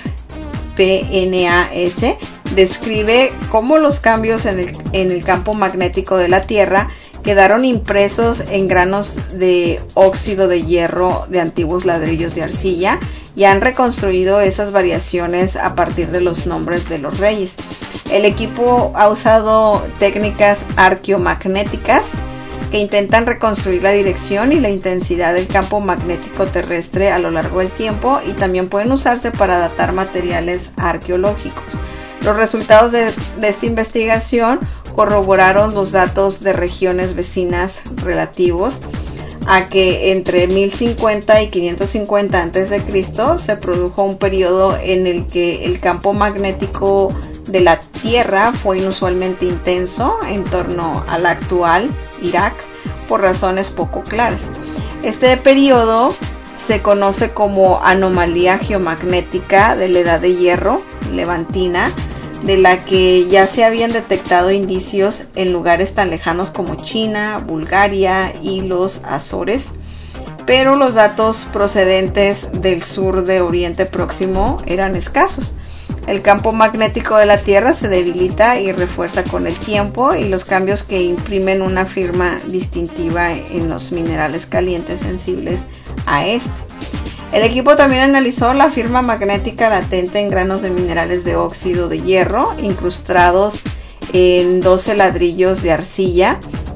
P N A S, describe cómo los cambios en el, en el campo magnético de la Tierra quedaron impresos en granos de óxido de hierro de antiguos ladrillos de arcilla y han reconstruido esas variaciones a partir de los nombres de los reyes. El equipo ha usado técnicas arqueomagnéticas que intentan reconstruir la dirección y la intensidad del campo magnético terrestre a lo largo del tiempo, y también pueden usarse para datar materiales arqueológicos. Los resultados de, de esta investigación corroboraron los datos de regiones vecinas relativos a que entre mil cincuenta y quinientos cincuenta antes de Cristo se produjo un periodo en el que el campo magnético de la Tierra fue inusualmente intenso en torno al actual Irak por razones poco claras. Este periodo se conoce como anomalía geomagnética de la Edad de Hierro levantina, de la que ya se habían detectado indicios en lugares tan lejanos como China, Bulgaria y los Azores, pero los datos procedentes del sur de Oriente Próximo eran escasos. El campo magnético de la Tierra se debilita y refuerza con el tiempo, y los cambios que imprimen una firma distintiva en los minerales calientes sensibles a este. El equipo también analizó la firma magnética latente en granos de minerales de óxido de hierro incrustados en doce ladrillos de arcilla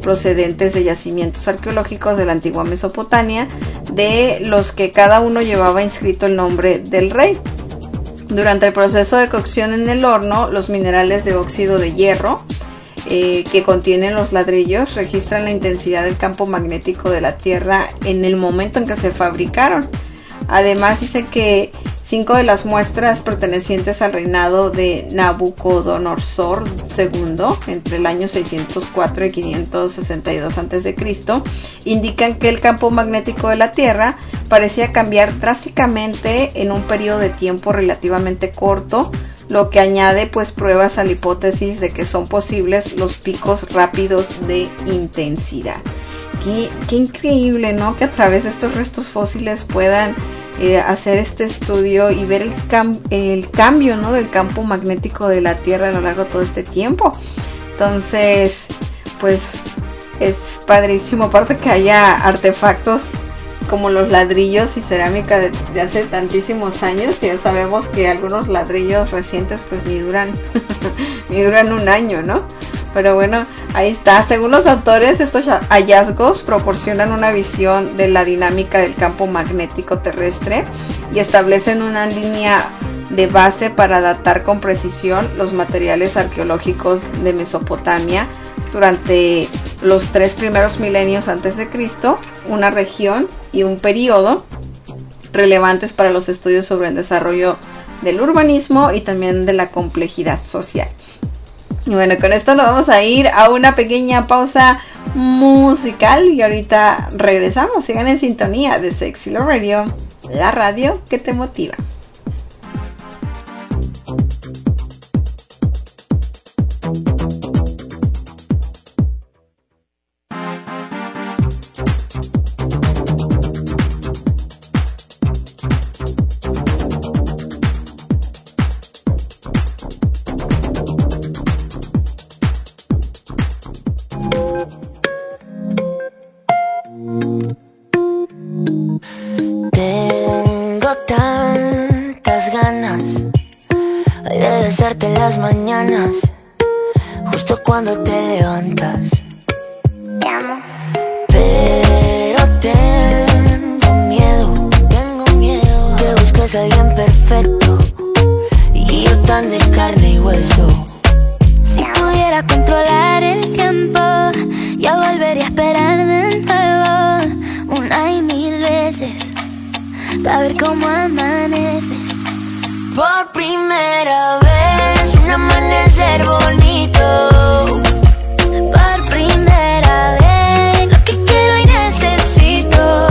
procedentes de yacimientos arqueológicos de la antigua Mesopotamia, de los que cada uno llevaba inscrito el nombre del rey. Durante el proceso de cocción en el horno, los minerales de óxido de hierro eh, que contienen los ladrillos registran la intensidad del campo magnético de la Tierra en el momento en que se fabricaron. Además, dice que cinco de las muestras pertenecientes al reinado de Nabucodonosor segundo, entre el año seiscientos cuatro y quinientos sesenta y dos antes de Cristo, indican que el campo magnético de la Tierra parecía cambiar drásticamente en un periodo de tiempo relativamente corto, lo que añade pues pruebas a la hipótesis de que son posibles los picos rápidos de intensidad. Qué, qué increíble, ¿no? Que a través de estos restos fósiles puedan eh, hacer este estudio y ver el, cam el cambio, ¿no? Del campo magnético de la Tierra a lo largo de todo este tiempo. Entonces, pues es padrísimo, aparte que haya artefactos como los ladrillos y cerámica de, de hace tantísimos años, que ya sabemos que algunos ladrillos recientes pues ni duran ni duran un año, ¿no? Pero bueno, ahí está. Según los autores, estos hallazgos proporcionan una visión de la dinámica del campo magnético terrestre y establecen una línea de base para datar con precisión los materiales arqueológicos de Mesopotamia durante los tres primeros milenios antes de Cristo, una región y un periodo relevantes para los estudios sobre el desarrollo del urbanismo y también de la complejidad social. Y bueno, con esto nos vamos a ir a una pequeña pausa musical y ahorita regresamos. Sigan en sintonía de Sexy Love Radio, la radio que te motiva. Las mañanas, justo cuando te levantas. Te amo. Pero tengo miedo, tengo miedo que busques a alguien perfecto y yo tan de carne y hueso. Si pudiera controlar el tiempo, yo volvería a esperar de nuevo una y mil veces para ver cómo amaneces. Por primera vez, un amanecer bonito. Por primera vez, lo que quiero y necesito.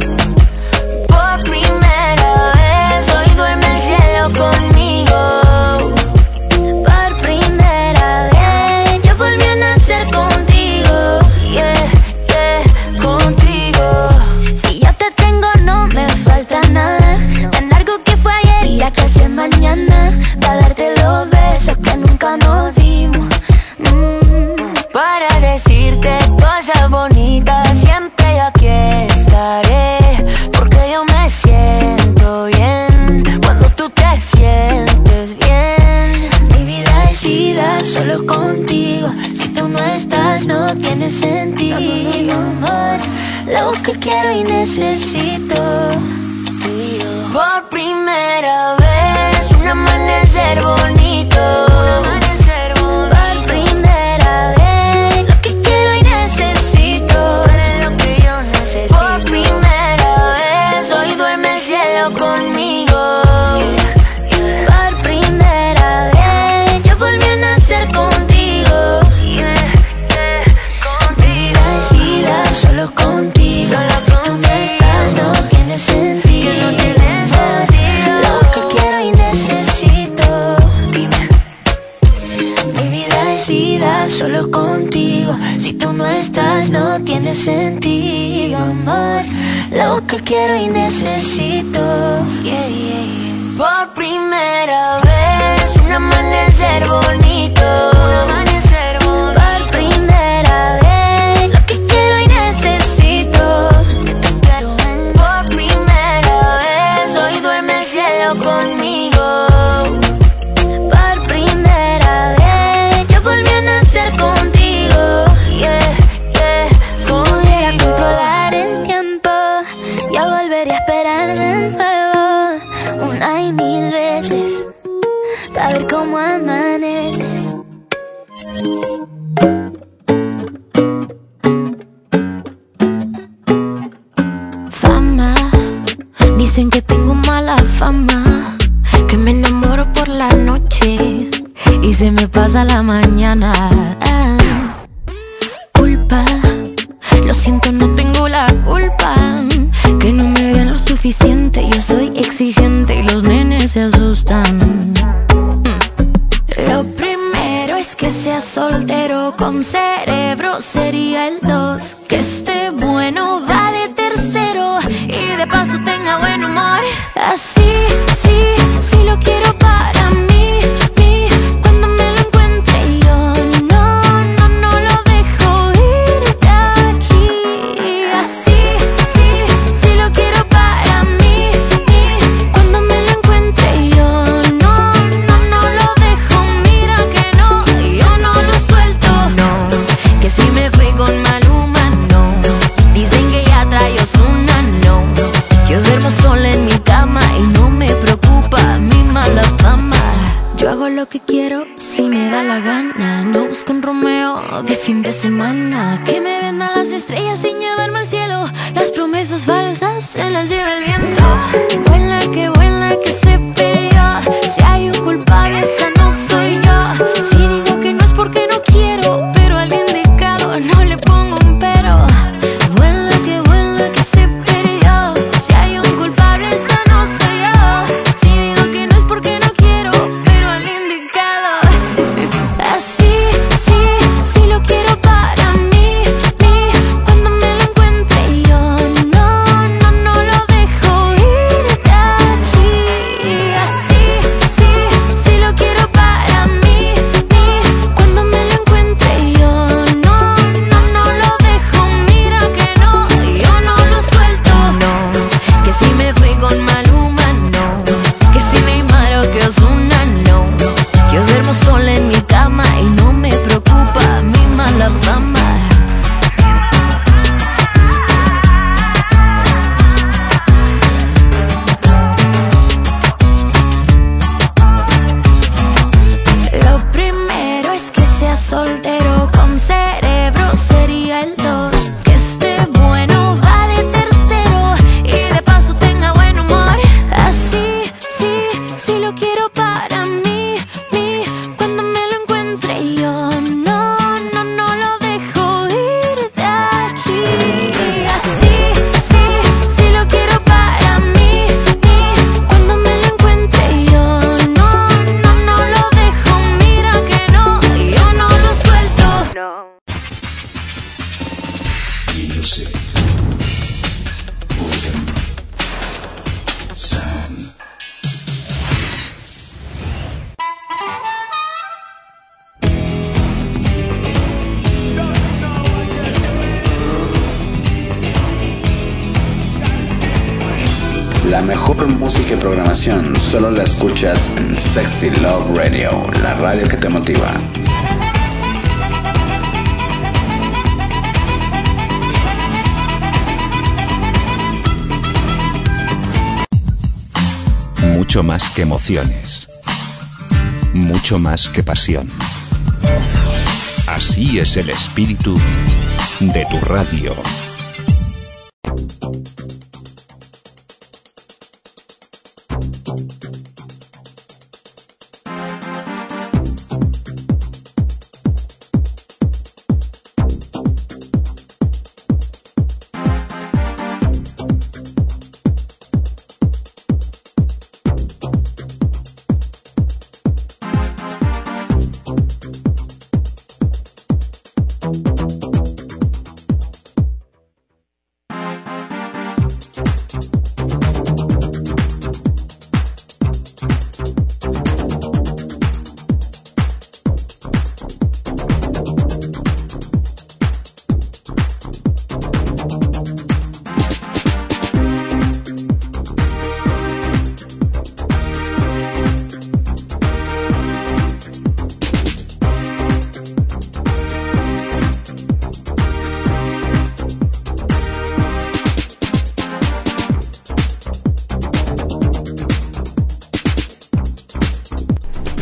Por primera vez, hoy duerme el cielo conmigo. Por primera vez, yo volví a nacer contigo. Yeah, yeah, contigo. Si yo te tengo no me falta nada. Tan largo que fue ayer y ya casi es mañana. Pa' darte los besos que nunca nos dimos. mm. Para decirte cosas bonitas, siempre aquí estaré. Porque yo me siento bien cuando tú te sientes bien. Mi vida es vida solo contigo. Si tú no estás no tiene sentido, amor. Lo que quiero y necesito. Tú y yo. Por primera vez, un amanecer bonito. Un amanecer bonito. Por primera vez, lo que quiero y necesito. Tú eres lo que yo necesito. Por primera vez, hoy duerme el cielo conmigo. Por primera vez, yo volví a nacer contigo. Contigo. Vida es vida solo contigo. Solo si tú no estás no tiene sentido. Que no tiene sentido. Lo que quiero y necesito. Mi vida es vida solo contigo. Si tú no estás no tiene sentido, amor. Lo que quiero y necesito. Yeah, yeah, yeah. Por primera vez, un amanecer bonito. Un amanecer bonito. Por primera vez, lo que quiero y necesito. Que te quiero en. Por primera vez, hoy duerme el cielo conmigo. Por primera vez, yo volví a nacer contigo. Yeah, yeah. Podría esperar de nuevo una y mil veces para ver cómo amaneces. Fama, dicen que tengo mala fama, que me enamoro por la noche y se me pasa la mañana. Ah, culpa, lo siento, no tengo la culpa, que no me den lo suficiente. Yo soy exigente y los nenes se asustan. mm. Lo primero es que sea soltero con cerebro, sería el dos. Que esté bueno, va de tercero y de paso tenga buen humor. Así, sí, sí lo quiero para mí, mí. Cuando me lo encuentre yo no, no, no lo dejo ir de aquí. Así, sí, sí lo quiero para mí, mí. Cuando me lo encuentre yo no, no, no lo dejo. Mira que no, yo no lo suelto. No, que si me fui con Maluma, no. Dicen que ya trae Ozuna, no. Yo duermo sola en mi cama y no me preocupa mi mala fama. Yo hago lo que quiero si me da la gana. No busco un Romeo de fin de semana. Que me vendan las estrellas sin llevarme al cielo. Las promesas falsas se las lleva el viento. Vuela que vuela que se perdió. Si hay un culpable esa no soy yo. Si digo que no es porque no quiero, pero al indicado no le pongo un pero. Vuela que vuela que se perdió. Si hay un culpable esa no soy yo. Si digo que no es porque no quiero, pero al indicado. Así, sí, sí lo quiero para mí, mí. Cuando me lo encuentre yo no, no, no lo dejo ir de aquí. Así, sí, sí lo quiero para mí, mí. Cuando me lo encuentre yo no, no, no lo dejo. Mira que no, yo no lo suelto. No, que si me fui con Maluma, no. Que si Neymar o que Ozuna, no. Yo duermo sola en mi cama y no me preocupa mi mala fama. Lo primero es que sea soltero con cerebro, sería el dos. Que esté bueno, va de tercero y de paso tenga buen humor. Así, sí, sí lo quiero para mí, mí. Cuando me lo encuentre yo no, no, no lo dejo ir de aquí. Así, sí, sí lo quiero para mí, mí. Cuando me lo encuentre yo no, no, no lo dejo. Mira que no, yo no lo suelto. Music. Rhythm. Sound. La mejor música y programación solo la escuchas en Sexy Love Radio, la radio que te motiva. Mucho más que emociones. Mucho más que pasión. Así es el espíritu de tu radio.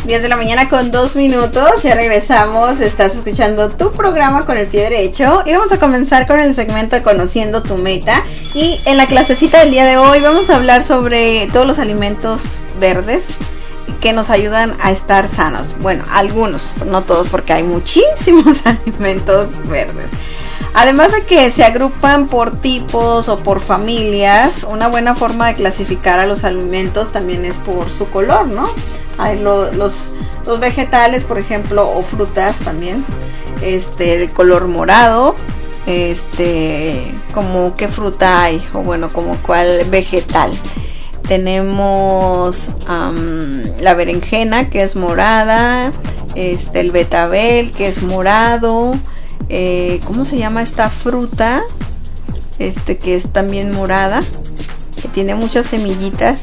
diez de la mañana con dos minutos, ya regresamos, estás escuchando tu programa Con el Pie Derecho y vamos a comenzar con el segmento de Conociendo tu Meta. Y en la clasecita del día de hoy vamos a hablar sobre todos los alimentos verdes que nos ayudan a estar sanos. Bueno, algunos, no todos, porque hay muchísimos alimentos verdes. Además de que se agrupan por tipos o por familias, una buena forma de clasificar a los alimentos también es por su color, ¿no? Hay lo, los, los vegetales, por ejemplo, o frutas también, este, de color morado. Este, como qué fruta hay, o bueno, como cuál vegetal. Tenemos um, la berenjena, que es morada, este, el betabel, que es morado. Eh, ¿Cómo se llama esta fruta? Este, que es también morada, que tiene muchas semillitas.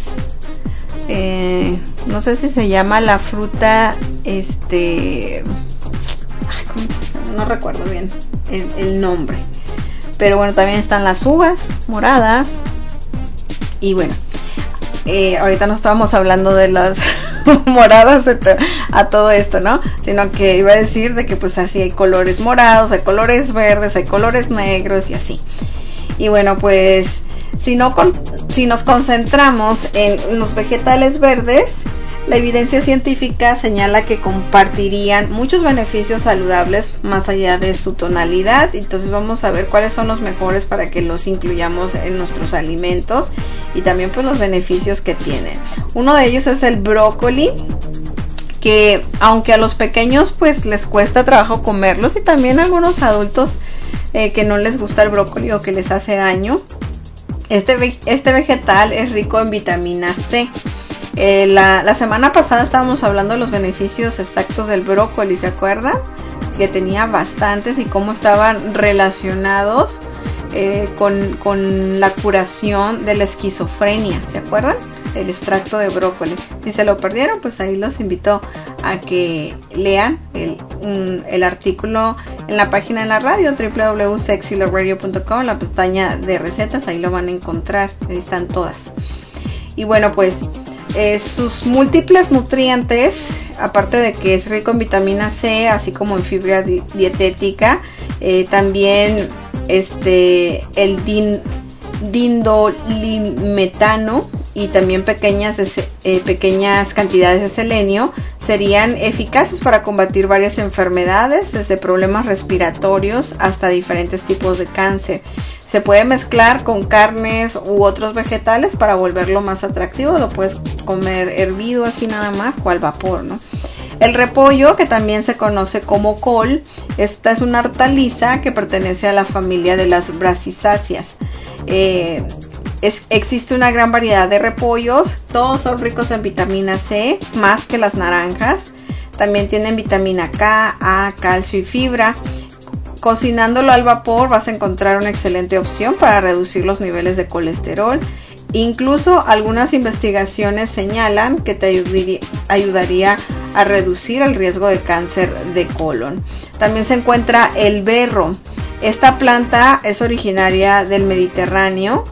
Eh, no sé si se llama la fruta, este, ay, ¿cómo se, no recuerdo bien el, el nombre, pero bueno, también están las uvas moradas. Y bueno, eh, ahorita no estábamos hablando de las moradas a todo esto, ¿no? Sino que iba a decir de que pues así hay colores morados, hay colores verdes, hay colores negros y así. Y bueno, pues si no con, si nos concentramos en los vegetales verdes, la evidencia científica señala que compartirían muchos beneficios saludables más allá de su tonalidad. Entonces vamos a ver cuáles son los mejores para que los incluyamos en nuestros alimentos y también pues los beneficios que tienen. Uno de ellos es el brócoli, que aunque a los pequeños pues les cuesta trabajo comerlos, y también a algunos adultos eh, que no les gusta el brócoli o que les hace daño, este, este vegetal es rico en vitamina C. Eh, la, la semana pasada estábamos hablando de los beneficios exactos del brócoli, ¿se acuerdan? Que tenía bastantes y cómo estaban relacionados eh, con, con la curación de la esquizofrenia, ¿se acuerdan? El extracto de brócoli. Si se lo perdieron, pues ahí los invito a que lean el, un, el artículo en la página de la radio, doble u doble u doble u punto sexy love radio punto com, en la pestaña de recetas, ahí lo van a encontrar, ahí están todas. Y bueno, pues Eh, sus múltiples nutrientes, aparte de que es rico en vitamina C, así como en fibra di- dietética, eh, también este el din, dindolimetano y también pequeñas, eh, pequeñas cantidades de selenio serían eficaces para combatir varias enfermedades, desde problemas respiratorios hasta diferentes tipos de cáncer. Se puede mezclar con carnes u otros vegetales para volverlo más atractivo. Lo puedes comer hervido así nada más o al vapor, ¿no? El repollo, que también se conoce como col, esta es una hortaliza que pertenece a la familia de las brassicaceae. Eh, es, existe una gran variedad de repollos, todos son ricos en vitamina C, más que las naranjas. También tienen vitamina K, A, calcio y fibra. Cocinándolo al vapor vas a encontrar una excelente opción para reducir los niveles de colesterol. Incluso algunas investigaciones señalan que te ayudaría, ayudaría a reducir el riesgo de cáncer de colon. También se encuentra el berro. Esta planta es originaria del Mediterráneo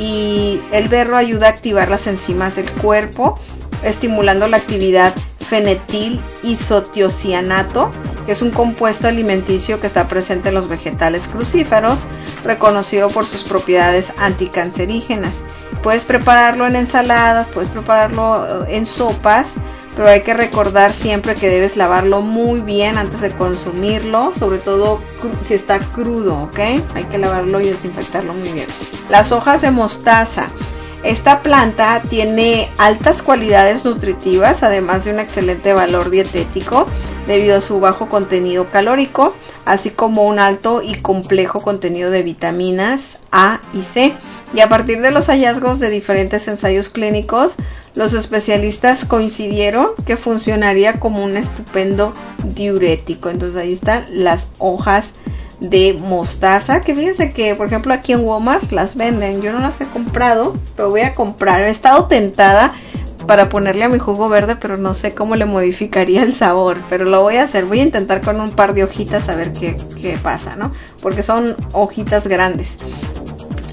y el berro ayuda a activar las enzimas del cuerpo, estimulando la actividad fenetil isotiocianato, que es un compuesto alimenticio que está presente en los vegetales crucíferos, reconocido por sus propiedades anticancerígenas. Puedes prepararlo en ensaladas, puedes prepararlo en sopas, pero hay que recordar siempre que debes lavarlo muy bien antes de consumirlo, sobre todo si está crudo, ¿ok? Hay que lavarlo y desinfectarlo muy bien. Las hojas de mostaza. Esta planta tiene altas cualidades nutritivas, además de un excelente valor dietético debido a su bajo contenido calórico, así como un alto y complejo contenido de vitaminas A y C. Y a partir de los hallazgos de diferentes ensayos clínicos, los especialistas coincidieron que funcionaría como un estupendo diurético. Entonces ahí están las hojas de mostaza, que fíjense que por ejemplo aquí en Walmart las venden. Yo no las he comprado, pero voy a comprar. He estado tentada para ponerle a mi jugo verde, pero no sé cómo le modificaría el sabor, pero lo voy a hacer. Voy a intentar con un par de hojitas a ver qué, qué pasa, ¿no? Porque son hojitas grandes.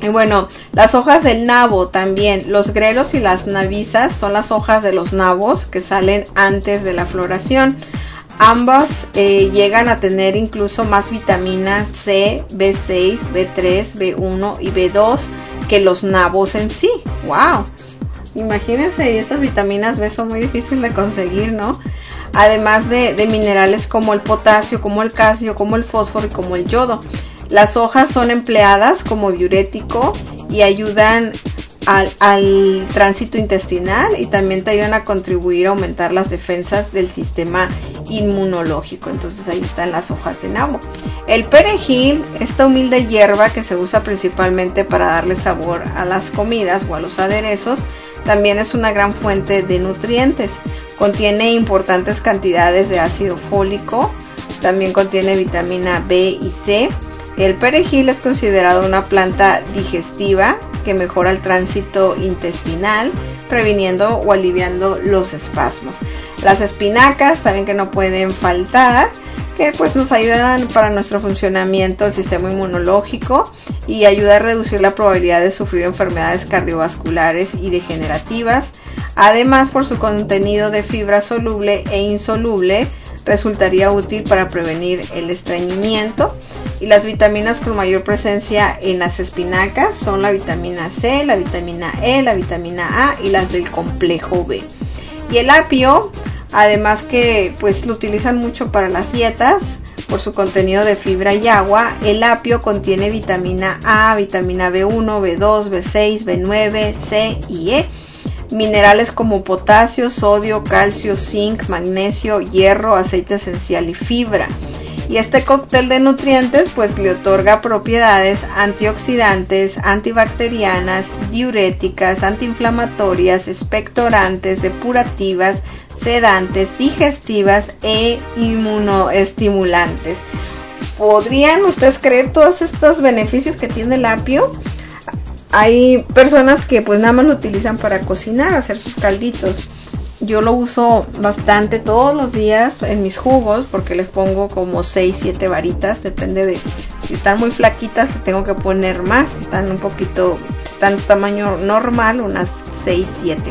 Y bueno, las hojas del nabo también, los grelos y las navisas son las hojas de los nabos que salen antes de la floración. Ambas eh, llegan a tener incluso más vitamina C, B seis, B tres, B uno y B dos que los nabos en sí. ¡Wow! Imagínense, estas vitaminas B son muy difíciles de conseguir, ¿no? Además de, de minerales como el potasio, como el calcio, como el fósforo y como el yodo. Las hojas son empleadas como diurético y ayudan al, al tránsito intestinal y también te ayudan a contribuir a aumentar las defensas del sistema inmunológico. Entonces ahí están las hojas de nabo. El perejil, esta humilde hierba que se usa principalmente para darle sabor a las comidas o a los aderezos, también es una gran fuente de nutrientes. Contiene importantes cantidades de ácido fólico, también contiene vitamina B y C. El perejil es considerado una planta digestiva que mejora el tránsito intestinal, previniendo o aliviando los espasmos. Las espinacas también que no pueden faltar, que pues nos ayudan para nuestro funcionamiento del sistema inmunológico y ayuda a reducir la probabilidad de sufrir enfermedades cardiovasculares y degenerativas. Además, por su contenido de fibra soluble e insoluble, resultaría útil para prevenir el estreñimiento. Y las vitaminas con mayor presencia en las espinacas son la vitamina C, la vitamina E, la vitamina A y las del complejo B. Y el apio, además que pues lo utilizan mucho para las dietas por su contenido de fibra y agua, el apio contiene vitamina A, vitamina B uno, B dos, B seis, B nueve, C y E. Minerales como potasio, sodio, calcio, zinc, magnesio, hierro, aceite esencial y fibra. Y este cóctel de nutrientes pues le otorga propiedades antioxidantes, antibacterianas, diuréticas, antiinflamatorias, expectorantes, depurativas, sedantes, digestivas e inmunoestimulantes. ¿Podrían ustedes creer todos estos beneficios que tiene el apio? Hay personas que pues nada más lo utilizan para cocinar, hacer sus calditos. Yo lo uso bastante todos los días en mis jugos porque les pongo como seis, siete varitas, depende de si están muy flaquitas, tengo que poner más, si están un poquito, si están tamaño normal, unas seis, siete.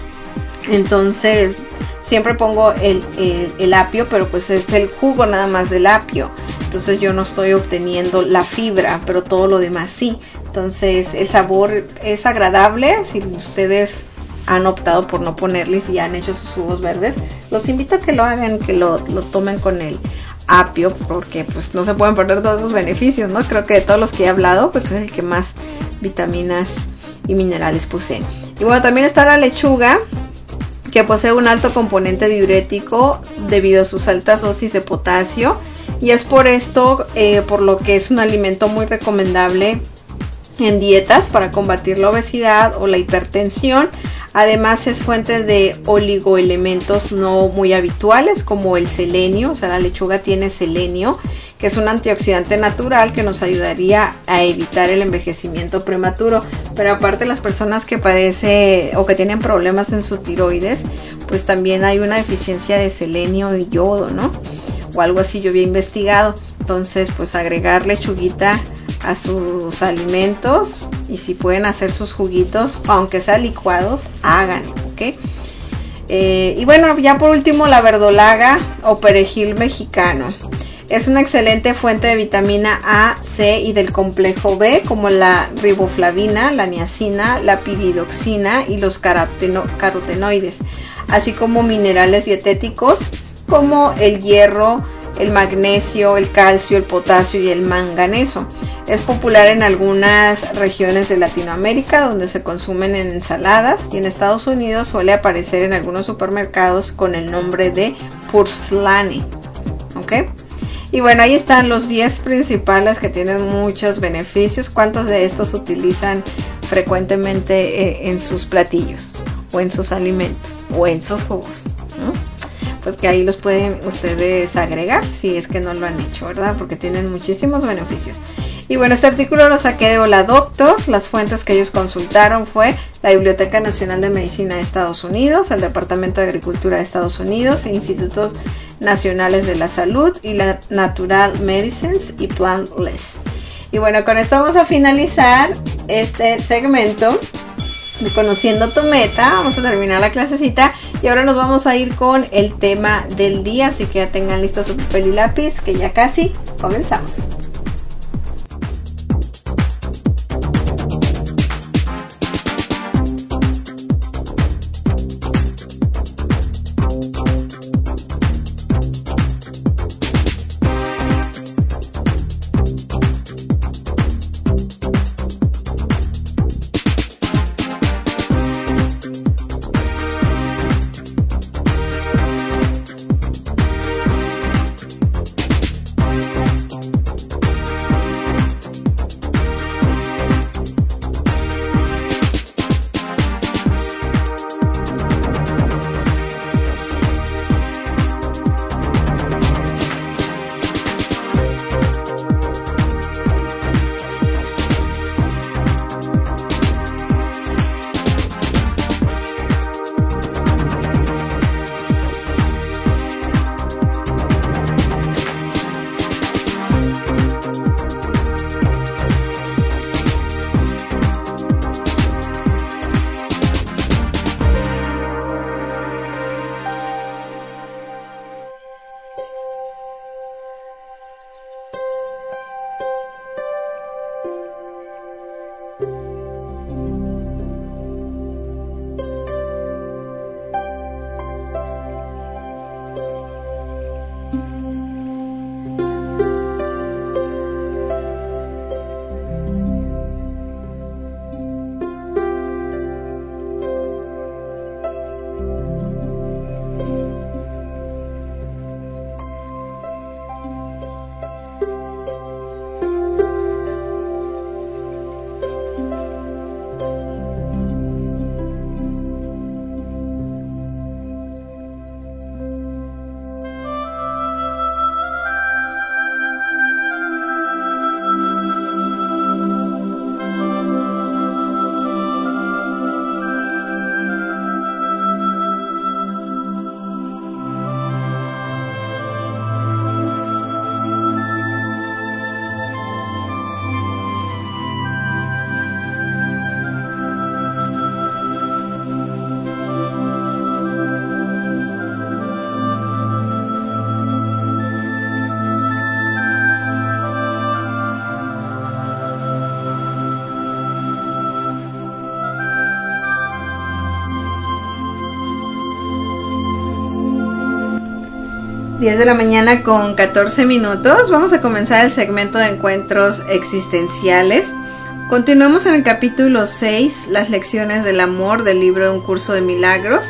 Entonces siempre pongo el, el, el apio, pero pues es el jugo nada más del apio. Entonces yo no estoy obteniendo la fibra, pero todo lo demás sí. Entonces el sabor es agradable. Si ustedes han optado por no ponerles y han hecho sus jugos verdes, los invito a que lo hagan, que lo, lo tomen con el apio, porque pues no se pueden perder todos los beneficios, ¿no? Creo que de todos los que he hablado, pues es el que más vitaminas y minerales posee. Y bueno, también está la lechuga, que posee un alto componente diurético debido a sus altas dosis de potasio, y es por esto, eh, por lo que es un alimento muy recomendable en dietas para combatir la obesidad o la hipertensión. Además es fuente de oligoelementos no muy habituales como el selenio, o sea, la lechuga tiene selenio, que es un antioxidante natural que nos ayudaría a evitar el envejecimiento prematuro. Pero aparte, las personas que padecen o que tienen problemas en su tiroides, pues también hay una deficiencia de selenio y yodo, ¿no? O algo así, yo había investigado. Entonces, pues agregar lechuguita a sus alimentos, y si pueden hacer sus juguitos, aunque sean licuados, háganlo, ¿ok? Eh, y bueno, ya por último, la verdolaga o perejil mexicano. Es una excelente fuente de vitamina A, C y del complejo B, como la riboflavina, la niacina, la piridoxina y los caroteno- carotenoides, así como minerales dietéticos como el hierro, el magnesio, el calcio, el potasio y el manganeso. Es popular en algunas regiones de Latinoamérica donde se consumen en ensaladas, y en Estados Unidos suele aparecer en algunos supermercados con el nombre de purslane. ¿Ok? Y bueno, ahí están los diez principales que tienen muchos beneficios. ¿Cuántos de estos utilizan frecuentemente eh, en sus platillos o en sus alimentos o en sus jugos, ¿no? Pues que ahí los pueden ustedes agregar si es que no lo han hecho, ¿verdad? Porque tienen muchísimos beneficios. Y bueno, este artículo lo saqué de Hola Doctor. Las fuentes que ellos consultaron fue la Biblioteca Nacional de Medicina de Estados Unidos, el Departamento de Agricultura de Estados Unidos, Institutos Nacionales de la Salud y la Natural Medicines y Plantless. Y bueno, con esto vamos a finalizar este segmento de Conociendo tu Meta. Vamos a terminar la clasecita y ahora nos vamos a ir con el tema del día, así que ya tengan listo su papel y lápiz, que ya casi comenzamos. diez de la mañana con catorce minutos. Vamos a comenzar el segmento de encuentros existenciales. Continuamos en el capítulo seis, las lecciones del amor, del libro Un Curso de Milagros.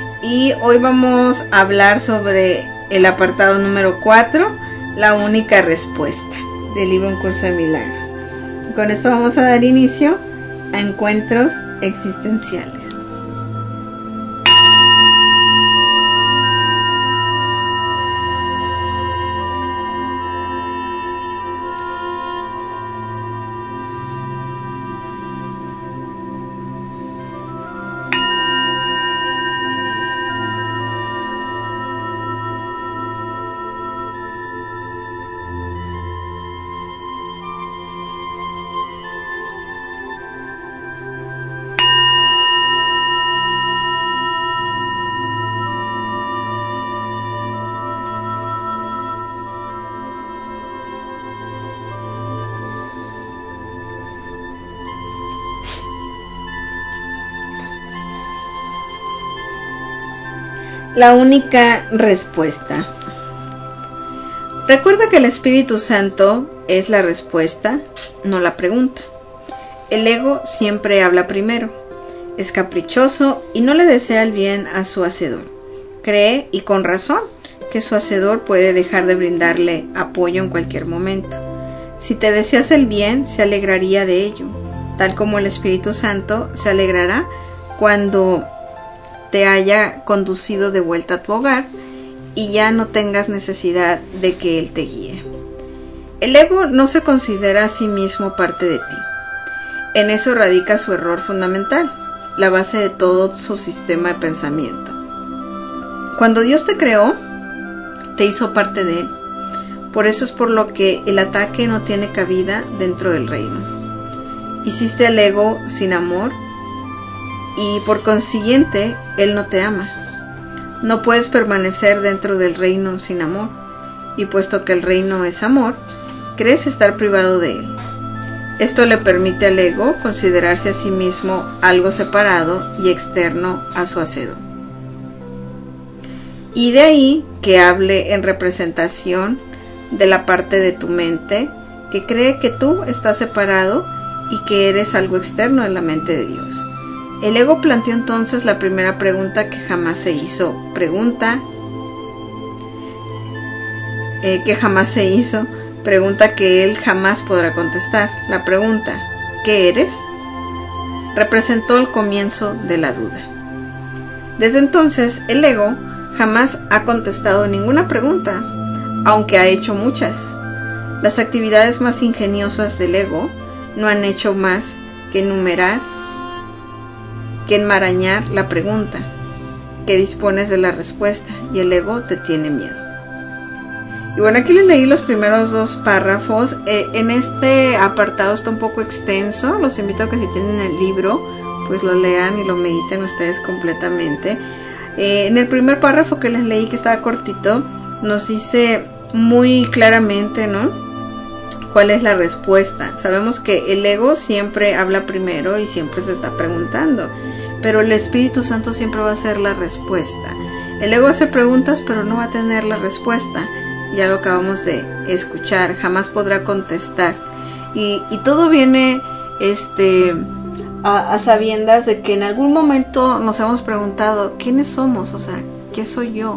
Y hoy vamos a hablar sobre el apartado número cuatro, la única respuesta, del libro Un Curso de Milagros. Con esto vamos a dar inicio a encuentros existenciales. La única respuesta. Recuerda que el Espíritu Santo es la respuesta, no la pregunta. El ego siempre habla primero. Es caprichoso y no le desea el bien a su hacedor. Cree, y con razón, que su hacedor puede dejar de brindarle apoyo en cualquier momento. Si te deseas el bien, se alegraría de ello, tal como el Espíritu Santo se alegrará cuando te haya conducido de vuelta a tu hogar y ya no tengas necesidad de que Él te guíe. El ego no se considera a sí mismo parte de ti. En eso radica su error fundamental, la base de todo su sistema de pensamiento. Cuando Dios te creó, te hizo parte de Él. Por eso es por lo que el ataque no tiene cabida dentro del reino. Hiciste al ego sin amor y por consiguiente él no te ama. No puedes permanecer dentro del reino sin amor, y puesto que el reino es amor, crees estar privado de él. Esto le permite al ego considerarse a sí mismo algo separado y externo a su hacedor. Y de ahí que hable en representación de la parte de tu mente que cree que tú estás separado y que eres algo externo en la mente de Dios. El ego planteó entonces la primera pregunta que jamás se hizo. Pregunta eh, que jamás se hizo. Pregunta que él jamás podrá contestar. La pregunta, ¿qué eres?, representó el comienzo de la duda. Desde entonces, el ego jamás ha contestado ninguna pregunta, aunque ha hecho muchas. Las actividades más ingeniosas del ego no han hecho más que enumerar, que enmarañar la pregunta, que dispones de la respuesta, y el ego te tiene miedo. Y bueno, aquí les leí los primeros dos párrafos. Eh, en este apartado está un poco extenso. Los invito a que si tienen el libro, pues lo lean y lo mediten ustedes completamente. Eh, en el primer párrafo que les leí, que estaba cortito, nos dice muy claramente, ¿no?, cuál es la respuesta. Sabemos que el ego siempre habla primero y siempre se está preguntando, pero el Espíritu Santo siempre va a ser la respuesta. El ego hace preguntas, pero no va a tener la respuesta. Ya lo acabamos de escuchar, jamás podrá contestar. Y, y todo viene este, a, a sabiendas de que en algún momento nos hemos preguntado, ¿quiénes somos? O sea, ¿qué soy yo?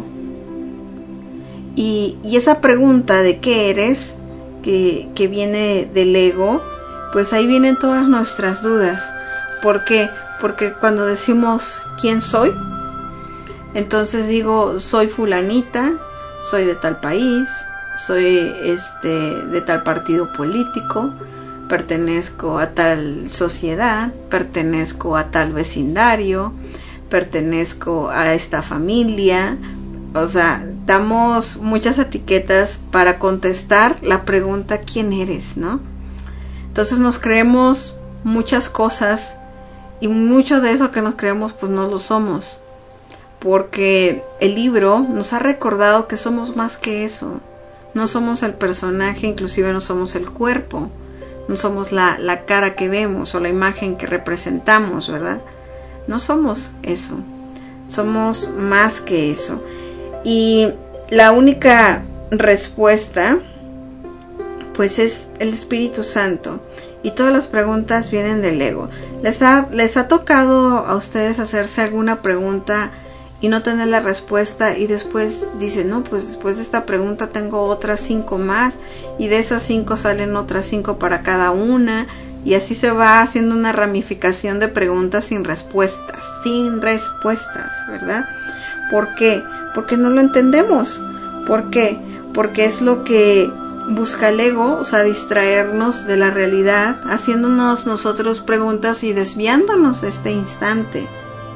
Y, y esa pregunta de ¿qué eres?, que, que viene del ego, pues ahí vienen todas nuestras dudas. ¿Por qué? Porque cuando decimos ¿quién soy?, entonces digo, soy fulanita, soy de tal país, soy este de tal partido político, pertenezco a tal sociedad, pertenezco a tal vecindario, pertenezco a esta familia. O sea, damos muchas etiquetas para contestar la pregunta ¿quién eres?, ¿no? Entonces nos creemos muchas cosas y mucho de eso que nos creemos pues no lo somos. Porque el libro nos ha recordado que somos más que eso. No somos el personaje, inclusive no somos el cuerpo. No somos la, la cara que vemos o la imagen que representamos, ¿verdad? No somos eso. Somos más que eso. Y la única respuesta, pues es el Espíritu Santo. Y todas las preguntas vienen del ego. ¿Les ha, les ha tocado a ustedes hacerse alguna pregunta y no tener la respuesta, y después dicen, no, pues después de esta pregunta tengo otras cinco más, y de esas cinco salen otras cinco para cada una, y así se va haciendo una ramificación de preguntas sin respuestas, sin respuestas, ¿verdad? ¿Por qué? Porque no lo entendemos. ¿Por qué? Porque es lo que busca el ego, o sea, distraernos de la realidad, haciéndonos nosotros preguntas y desviándonos de este instante.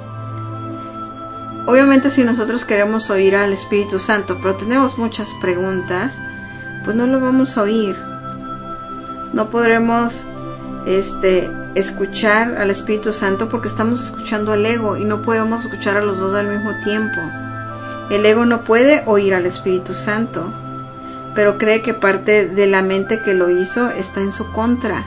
Obviamente si nosotros queremos oír al Espíritu Santo, pero tenemos muchas preguntas, pues no lo vamos a oír. No podremos este, escuchar al Espíritu Santo porque estamos escuchando al ego y no podemos escuchar a los dos al mismo tiempo. El ego no puede oír al Espíritu Santo, pero cree que parte de la mente que lo hizo está en su contra.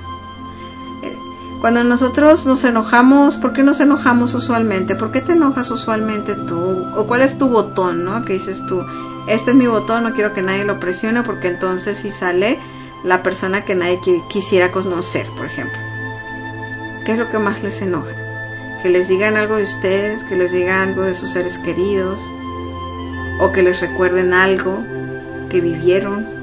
Cuando nosotros nos enojamos, ¿por qué nos enojamos usualmente? ¿Por qué te enojas usualmente tú? ¿O cuál es tu botón, no? Que dices tú, este es mi botón, no quiero que nadie lo presione, porque entonces sí sale la persona que nadie quisiera conocer, por ejemplo. ¿Qué es lo que más les enoja? Que les digan algo de ustedes, que les digan algo de sus seres queridos, o que les recuerden algo que vivieron.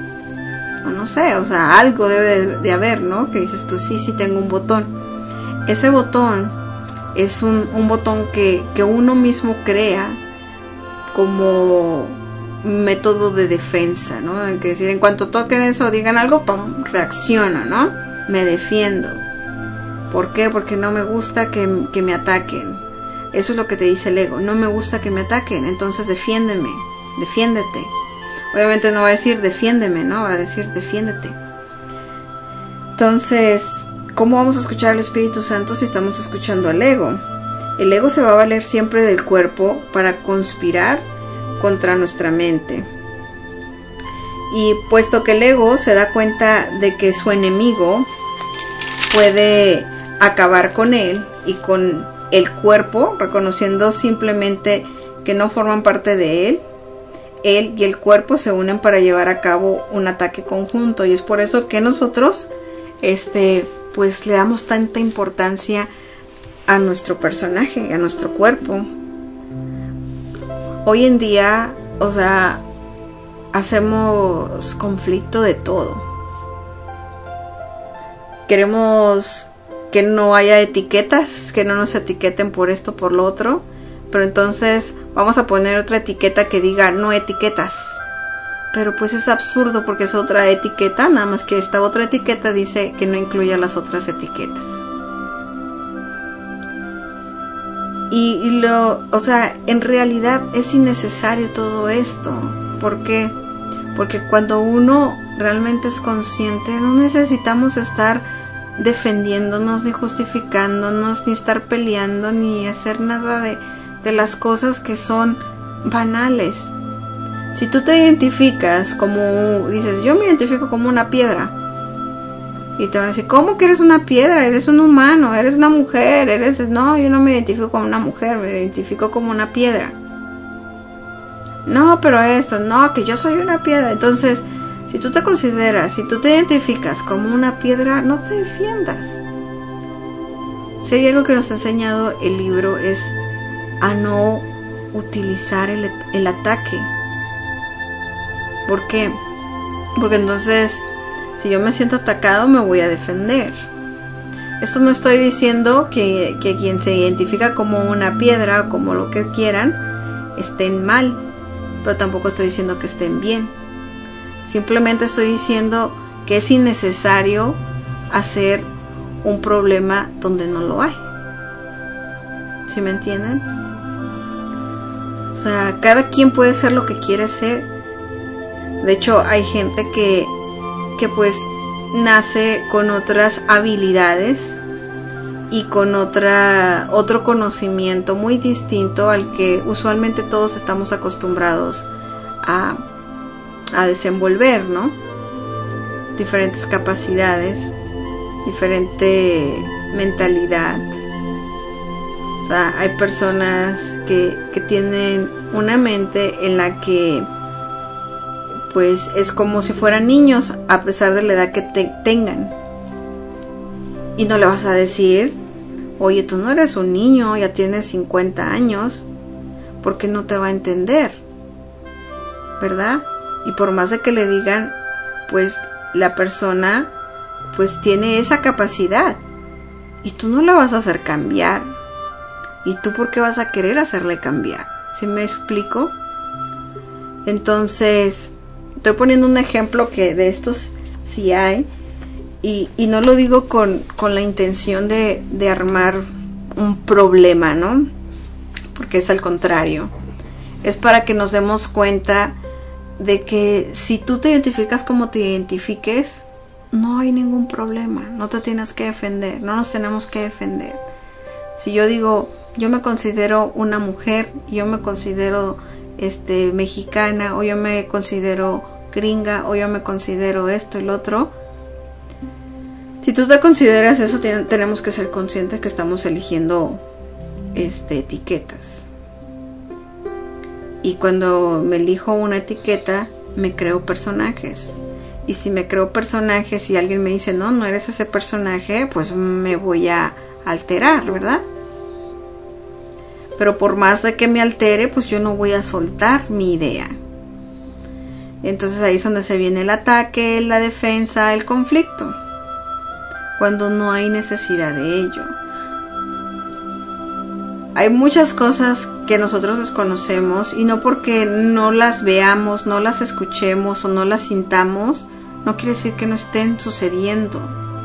O no sé, o sea, algo debe de, de haber, ¿no? Que dices tú, sí, sí tengo un botón. Ese botón es un, un botón que, que uno mismo crea como método de defensa, ¿no? En que decir, en cuanto toquen eso, digan algo, ¡pum!, reacciono, ¿no? Me defiendo. ¿Por qué? Porque no me gusta que, que me ataquen. Eso es lo que te dice el ego. No me gusta que me ataquen, entonces defiéndeme, defiéndete. Obviamente no va a decir defiéndeme, ¿no? Va a decir defiéndete. Entonces, ¿cómo vamos a escuchar al Espíritu Santo si estamos escuchando al ego? El ego se va a valer siempre del cuerpo para conspirar contra nuestra mente. Y puesto que el ego se da cuenta de que su enemigo puede acabar con él y con el cuerpo, reconociendo simplemente que no forman parte de él, él y el cuerpo se unen para llevar a cabo un ataque conjunto. Y es por eso que nosotros este, pues le damos tanta importancia a nuestro personaje, a nuestro cuerpo. Hoy en día, o sea, hacemos conflicto de todo. Queremos que no haya etiquetas, que no nos etiqueten por esto, por lo otro, pero entonces vamos a poner otra etiqueta que diga no etiquetas. Pero pues es absurdo porque es otra etiqueta, nada más que esta otra etiqueta dice que no incluye las otras etiquetas. Y, y lo, o sea, en realidad es innecesario todo esto. ¿Por qué? Porque cuando uno realmente es consciente, no necesitamos estar defendiéndonos, ni justificándonos, ni estar peleando, ni hacer nada de, de las cosas que son banales. Si tú te identificas como, dices, yo me identifico como una piedra, y te van a decir, ¿cómo que eres una piedra? Eres un humano, eres una mujer, eres... No, yo no me identifico como una mujer, me identifico como una piedra. No, pero esto, no, que yo soy una piedra. Entonces, si tú te consideras, si tú te identificas como una piedra, no te defiendas. Si hay algo que nos ha enseñado el libro es a no utilizar el, el ataque. ¿Por qué? Porque entonces, si yo me siento atacado, me voy a defender. Esto no estoy diciendo que, que quien se identifica como una piedra o como lo que quieran estén mal, pero tampoco estoy diciendo que estén bien. Simplemente estoy diciendo que es innecesario hacer un problema donde no lo hay. ¿Sí me entienden? O sea, cada quien puede ser lo que quiere ser. De hecho, hay gente que, que pues nace con otras habilidades y con otra, otro conocimiento muy distinto al que usualmente todos estamos acostumbrados a, a desenvolver, ¿no? Diferentes capacidades, diferente mentalidad. O sea, hay personas que, que tienen una mente en la que pues es como si fueran niños a pesar de la edad que te tengan. Y no le vas a decir, oye, tú no eres un niño, ya tienes cincuenta años, porque no te va a entender, ¿verdad? Y por más de que le digan, pues la persona pues tiene esa capacidad y tú no la vas a hacer cambiar. ¿Y tú por qué vas a querer hacerle cambiar? ¿Sí me explico? Entonces, estoy poniendo un ejemplo que de estos sí hay. Y, y no lo digo con, con la intención de, de armar un problema, ¿no? Porque es al contrario. Es para que nos demos cuenta de que si tú te identificas como te identifiques, no hay ningún problema. No te tienes que defender, no nos tenemos que defender. Si yo digo, yo me considero una mujer, yo me considero este, mexicana, o yo me considero gringa, o yo me considero esto y lo otro. Si tú te consideras eso, tiene, tenemos que ser conscientes que estamos eligiendo este, etiquetas. Y cuando me elijo una etiqueta, me creo personajes. Y si me creo personajes y alguien me dice, no, no eres ese personaje, pues me voy a alterar, ¿verdad? Pero por más de que me altere, pues yo no voy a soltar mi idea. Entonces ahí es donde se viene el ataque, la defensa, el conflicto. Cuando no hay necesidad de ello. Hay muchas cosas que nosotros desconocemos y no porque no las veamos, no las escuchemos o no las sintamos, no quiere decir que no estén sucediendo.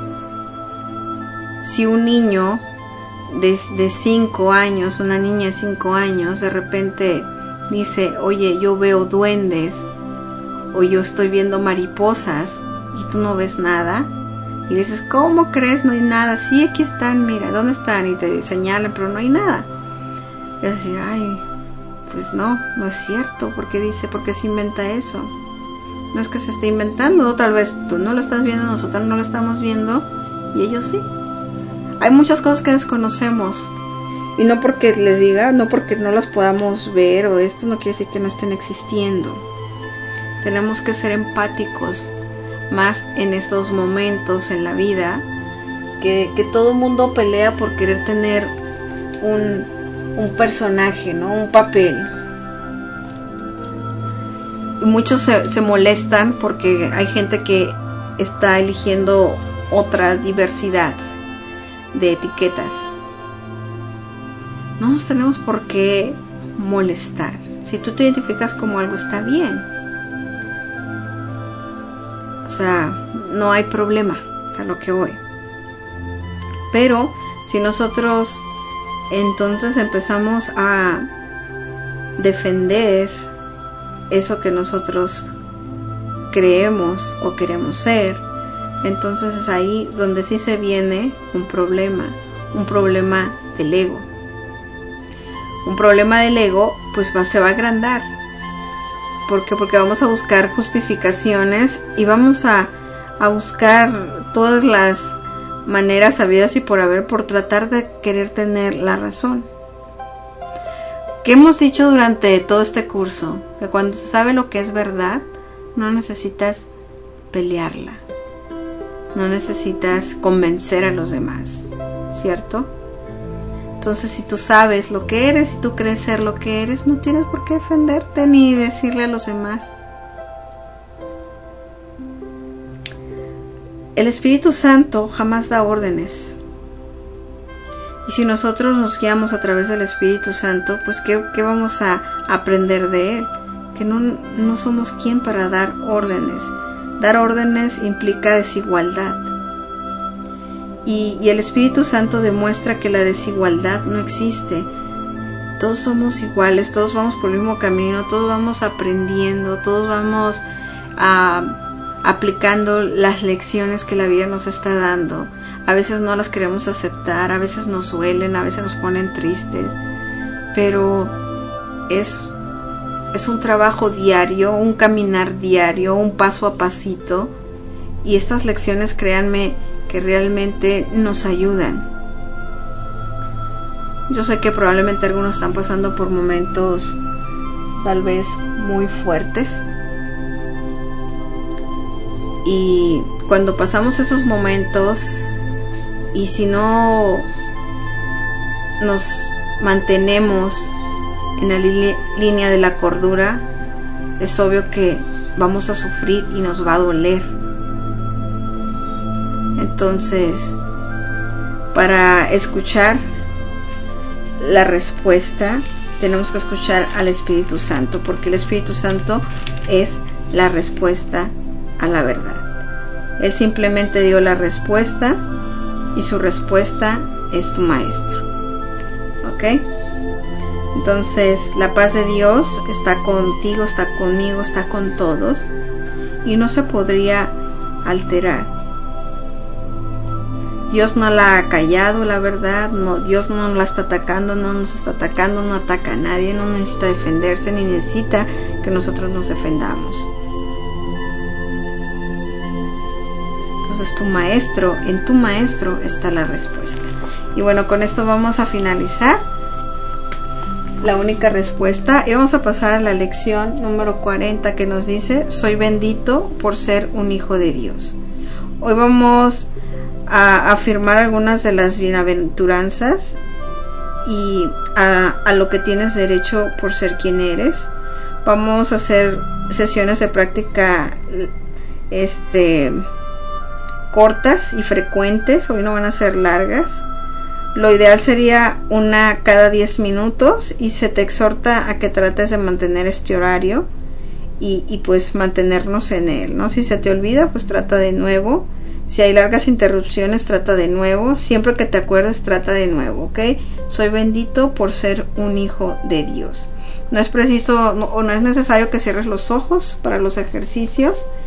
Si un niño de, de cinco años, una niña de cinco años, de repente dice, oye, yo veo duendes, o yo estoy viendo mariposas, y tú no ves nada, Y dices, ¿cómo crees? No hay nada. Sí, aquí están, mira, ¿dónde están? Y te señalan, pero no hay nada. Y decir, ay, pues no, no es cierto. ¿Por qué dice? ¿Por qué se inventa eso? No es que se esté inventando, o tal vez tú no lo estás viendo, nosotros no lo estamos viendo, y ellos sí. Hay muchas cosas que desconocemos. Y no porque les diga, no porque no las podamos ver o esto no quiere decir que no estén existiendo. Tenemos que ser empáticos más en estos momentos en la vida, que, que todo el mundo pelea por querer tener un, un personaje, ¿no? Un papel. Y muchos se, se molestan porque hay gente que está eligiendo otra diversidad de etiquetas. No nos tenemos por qué molestar. Si tú te identificas como algo, está bien. O sea, no hay problema, es a lo que voy. Pero si nosotros entonces empezamos a defender eso que nosotros creemos o queremos ser, entonces es ahí donde sí se viene un problema, un problema del ego. Un problema del ego, pues va, se va a agrandar. ¿Por qué? Porque vamos a buscar justificaciones y vamos a, a buscar todas las maneras habidas y por haber por tratar de querer tener la razón. ¿Qué hemos dicho durante todo este curso? Que cuando se sabe lo que es verdad, no necesitas pelearla. No necesitas convencer a los demás, ¿cierto? Entonces, si tú sabes lo que eres y tú crees ser lo que eres, no tienes por qué defenderte ni decirle a los demás. El Espíritu Santo jamás da órdenes. Y si nosotros nos guiamos a través del Espíritu Santo, pues ¿qué, qué vamos a aprender de Él? Que no, no somos quien para dar órdenes. Dar órdenes implica desigualdad. Y, y el Espíritu Santo demuestra que la desigualdad no existe. Todos somos iguales, todos vamos por el mismo camino, todos vamos aprendiendo, todos vamos a, aplicando las lecciones que la vida nos está dando. A veces no las queremos aceptar, a veces nos duelen, a veces nos ponen tristes, pero es, es un trabajo diario, un caminar diario, un paso a pasito, y estas lecciones, créanme, que realmente nos ayudan. Yo sé que probablemente algunos están pasando por momentos tal vez muy fuertes, y cuando pasamos esos momentos y si no nos mantenemos en la li- línea de la cordura, es obvio que vamos a sufrir y nos va a doler. Entonces, para escuchar la respuesta, tenemos que escuchar al Espíritu Santo, porque el Espíritu Santo es la respuesta a la verdad. Él simplemente dio la respuesta y su respuesta es tu maestro. ¿Ok? Entonces, la paz de Dios está contigo, está conmigo, está con todos y no se podría alterar. Dios no la ha callado, la verdad, no, Dios no la está atacando, no nos está atacando, no ataca a nadie, no necesita defenderse, ni necesita que nosotros nos defendamos. Entonces tu maestro, en tu maestro está la respuesta. Y bueno, con esto vamos a finalizar la única respuesta y vamos a pasar a la lección número cuarenta, que nos dice: soy bendito por ser un hijo de Dios. Hoy vamos a afirmar algunas de las bienaventuranzas y a, a lo que tienes derecho por ser quien eres. Vamos a hacer sesiones de práctica este cortas y frecuentes. Hoy no van a ser largas. Lo ideal sería una cada diez minutos y se te exhorta a que trates de mantener este horario y, y pues mantenernos en él, ¿no? Si se te olvida, pues trata de nuevo. Si hay largas interrupciones, trata de nuevo. Siempre que te acuerdes, trata de nuevo, ¿ok? Soy bendito por ser un hijo de Dios. No es preciso no, o no es necesario que cierres los ojos para los ejercicios.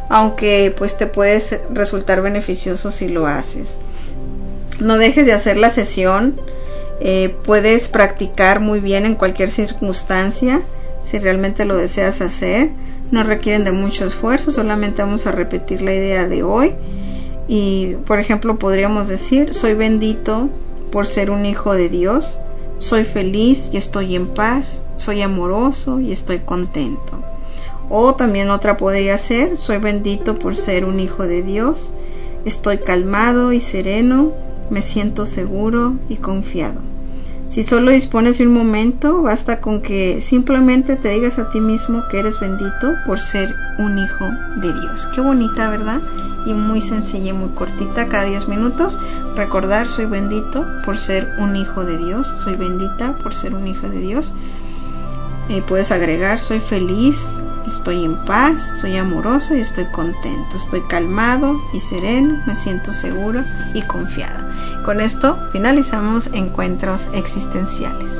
aunque pues te puede resultar beneficioso si lo haces. No dejes de hacer la sesión. Eh, puedes practicar muy bien en cualquier circunstancia si realmente lo deseas hacer. No requieren de mucho esfuerzo, solamente vamos a repetir la idea de hoy. Y por ejemplo podríamos decir: soy bendito por ser un hijo de Dios, soy feliz y estoy en paz, soy amoroso y estoy contento. O también otra podría ser: soy bendito por ser un hijo de Dios, estoy calmado y sereno, me siento seguro y confiado. Si solo dispones de un momento, basta con que simplemente te digas a ti mismo que eres bendito por ser un hijo de Dios. Qué bonita, ¿verdad? Y muy sencilla y muy cortita, cada diez minutos. Recordar: soy bendito por ser un hijo de Dios, soy bendita por ser un hijo de Dios. Eh, puedes agregar: soy feliz, estoy en paz, soy amoroso y estoy contento, estoy calmado y sereno, me siento seguro y confiado. Con esto finalizamos Encuentros Existenciales.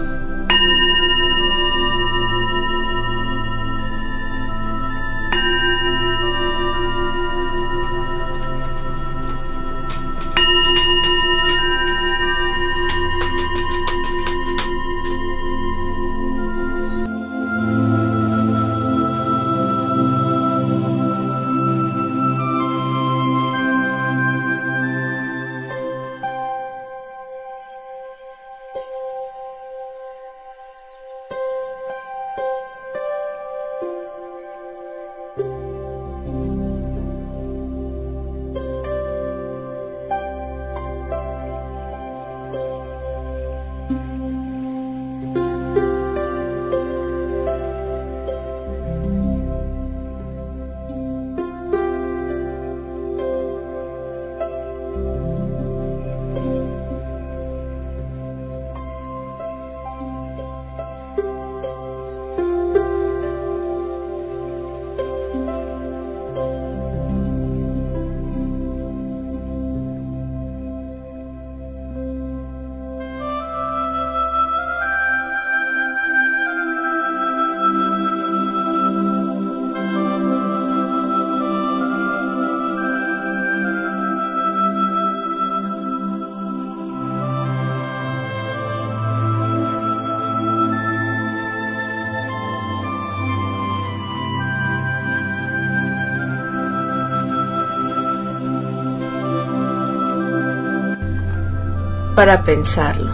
Para pensarlo.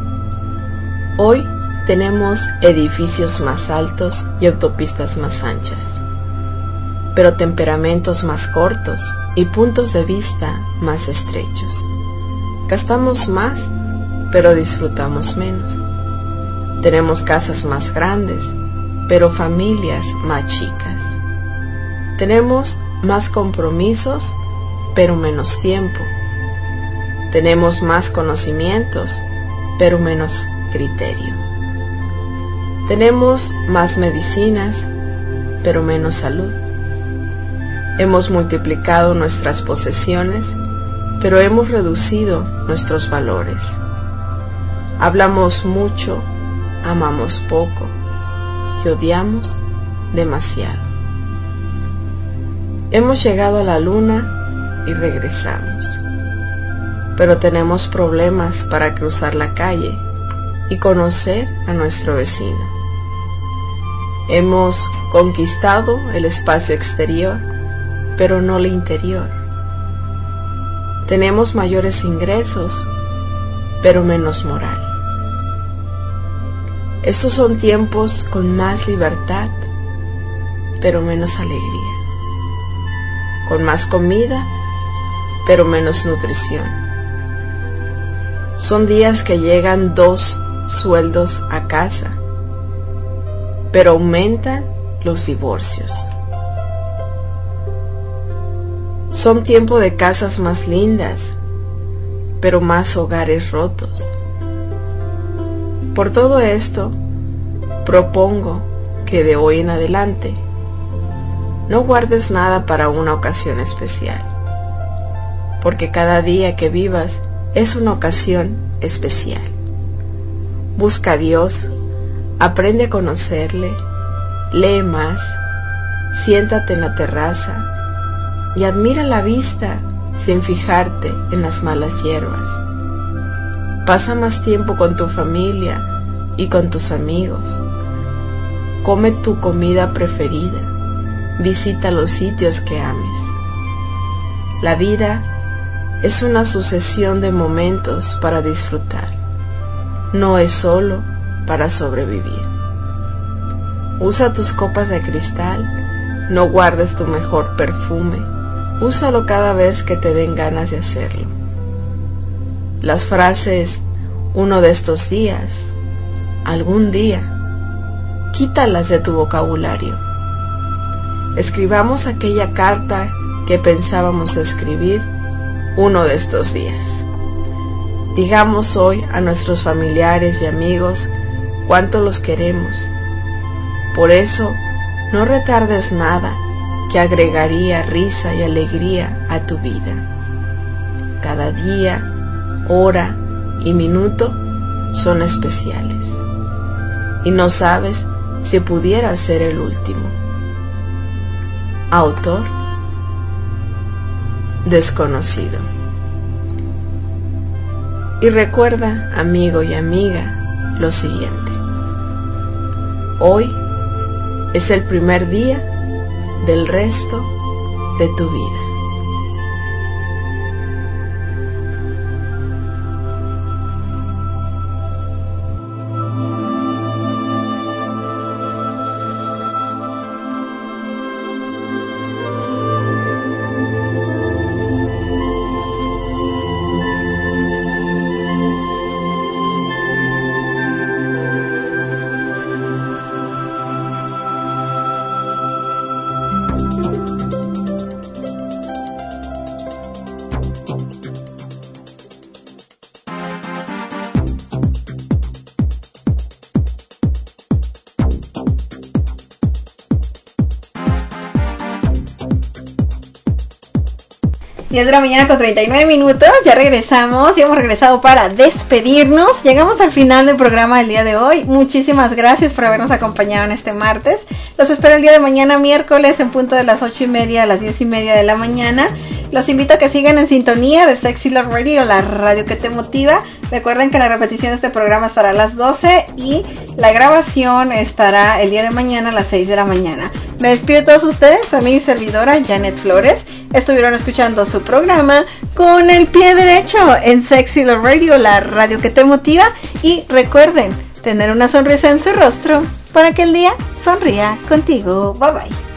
Hoy tenemos edificios más altos y autopistas más anchas, pero temperamentos más cortos y puntos de vista más estrechos. Gastamos más, pero disfrutamos menos. Tenemos casas más grandes, pero familias más chicas. Tenemos más compromisos, pero menos tiempo. Tenemos más conocimientos, pero menos criterio. Tenemos más medicinas, pero menos salud. Hemos multiplicado nuestras posesiones, pero hemos reducido nuestros valores. Hablamos mucho, amamos poco y odiamos demasiado. Hemos llegado a la luna y regresamos, pero tenemos problemas para cruzar la calle y conocer a nuestro vecino. Hemos conquistado el espacio exterior, pero no el interior. Tenemos mayores ingresos, pero menos moral. Estos son tiempos con más libertad, pero menos alegría. Con más comida, pero menos nutrición. Son días que llegan dos sueldos a casa, pero aumentan los divorcios. Son tiempo de casas más lindas, pero más hogares rotos. Por todo esto, propongo que de hoy en adelante no guardes nada para una ocasión especial, porque cada día que vivas es una ocasión especial. Busca a Dios, aprende a conocerle, lee más, siéntate en la terraza, y admira la vista sin fijarte en las malas hierbas. Pasa más tiempo con tu familia y con tus amigos. Come tu comida preferida. Visita los sitios que ames. La vida es una sucesión de momentos para disfrutar. No es solo para sobrevivir. Usa tus copas de cristal. No guardes tu mejor perfume. Úsalo cada vez que te den ganas de hacerlo. Las frases uno de estos días, algún día, quítalas de tu vocabulario. Escribamos aquella carta que pensábamos escribir uno de estos días. Digamos hoy a nuestros familiares y amigos cuánto los queremos. Por eso, no retardes nada que agregaría risa y alegría a tu vida. Cada día, hora y minuto son especiales. Y no sabes si pudiera ser el último. Autor desconocido. Y recuerda, amigo y amiga, lo siguiente. Hoy es el primer día del resto de tu vida. diez de la mañana con treinta y nueve minutos, ya regresamos y hemos regresado para despedirnos. Llegamos al final del programa del día de hoy. Muchísimas gracias por habernos acompañado en este martes. Los espero el día de mañana, miércoles, en punto de las ocho y media a las diez y media de la mañana. Los invito a que sigan en sintonía de Sexy Love Radio, la radio que te motiva. Recuerden que la repetición de este programa estará a las doce y la grabación estará el día de mañana a las seis de la mañana. Me despido de todos ustedes, su amiga y servidora Janet Flores. Estuvieron escuchando su programa Con el Pie Derecho en Sexy Love Radio, la radio que te motiva. Y recuerden tener una sonrisa en su rostro para que el día sonría contigo. Bye bye.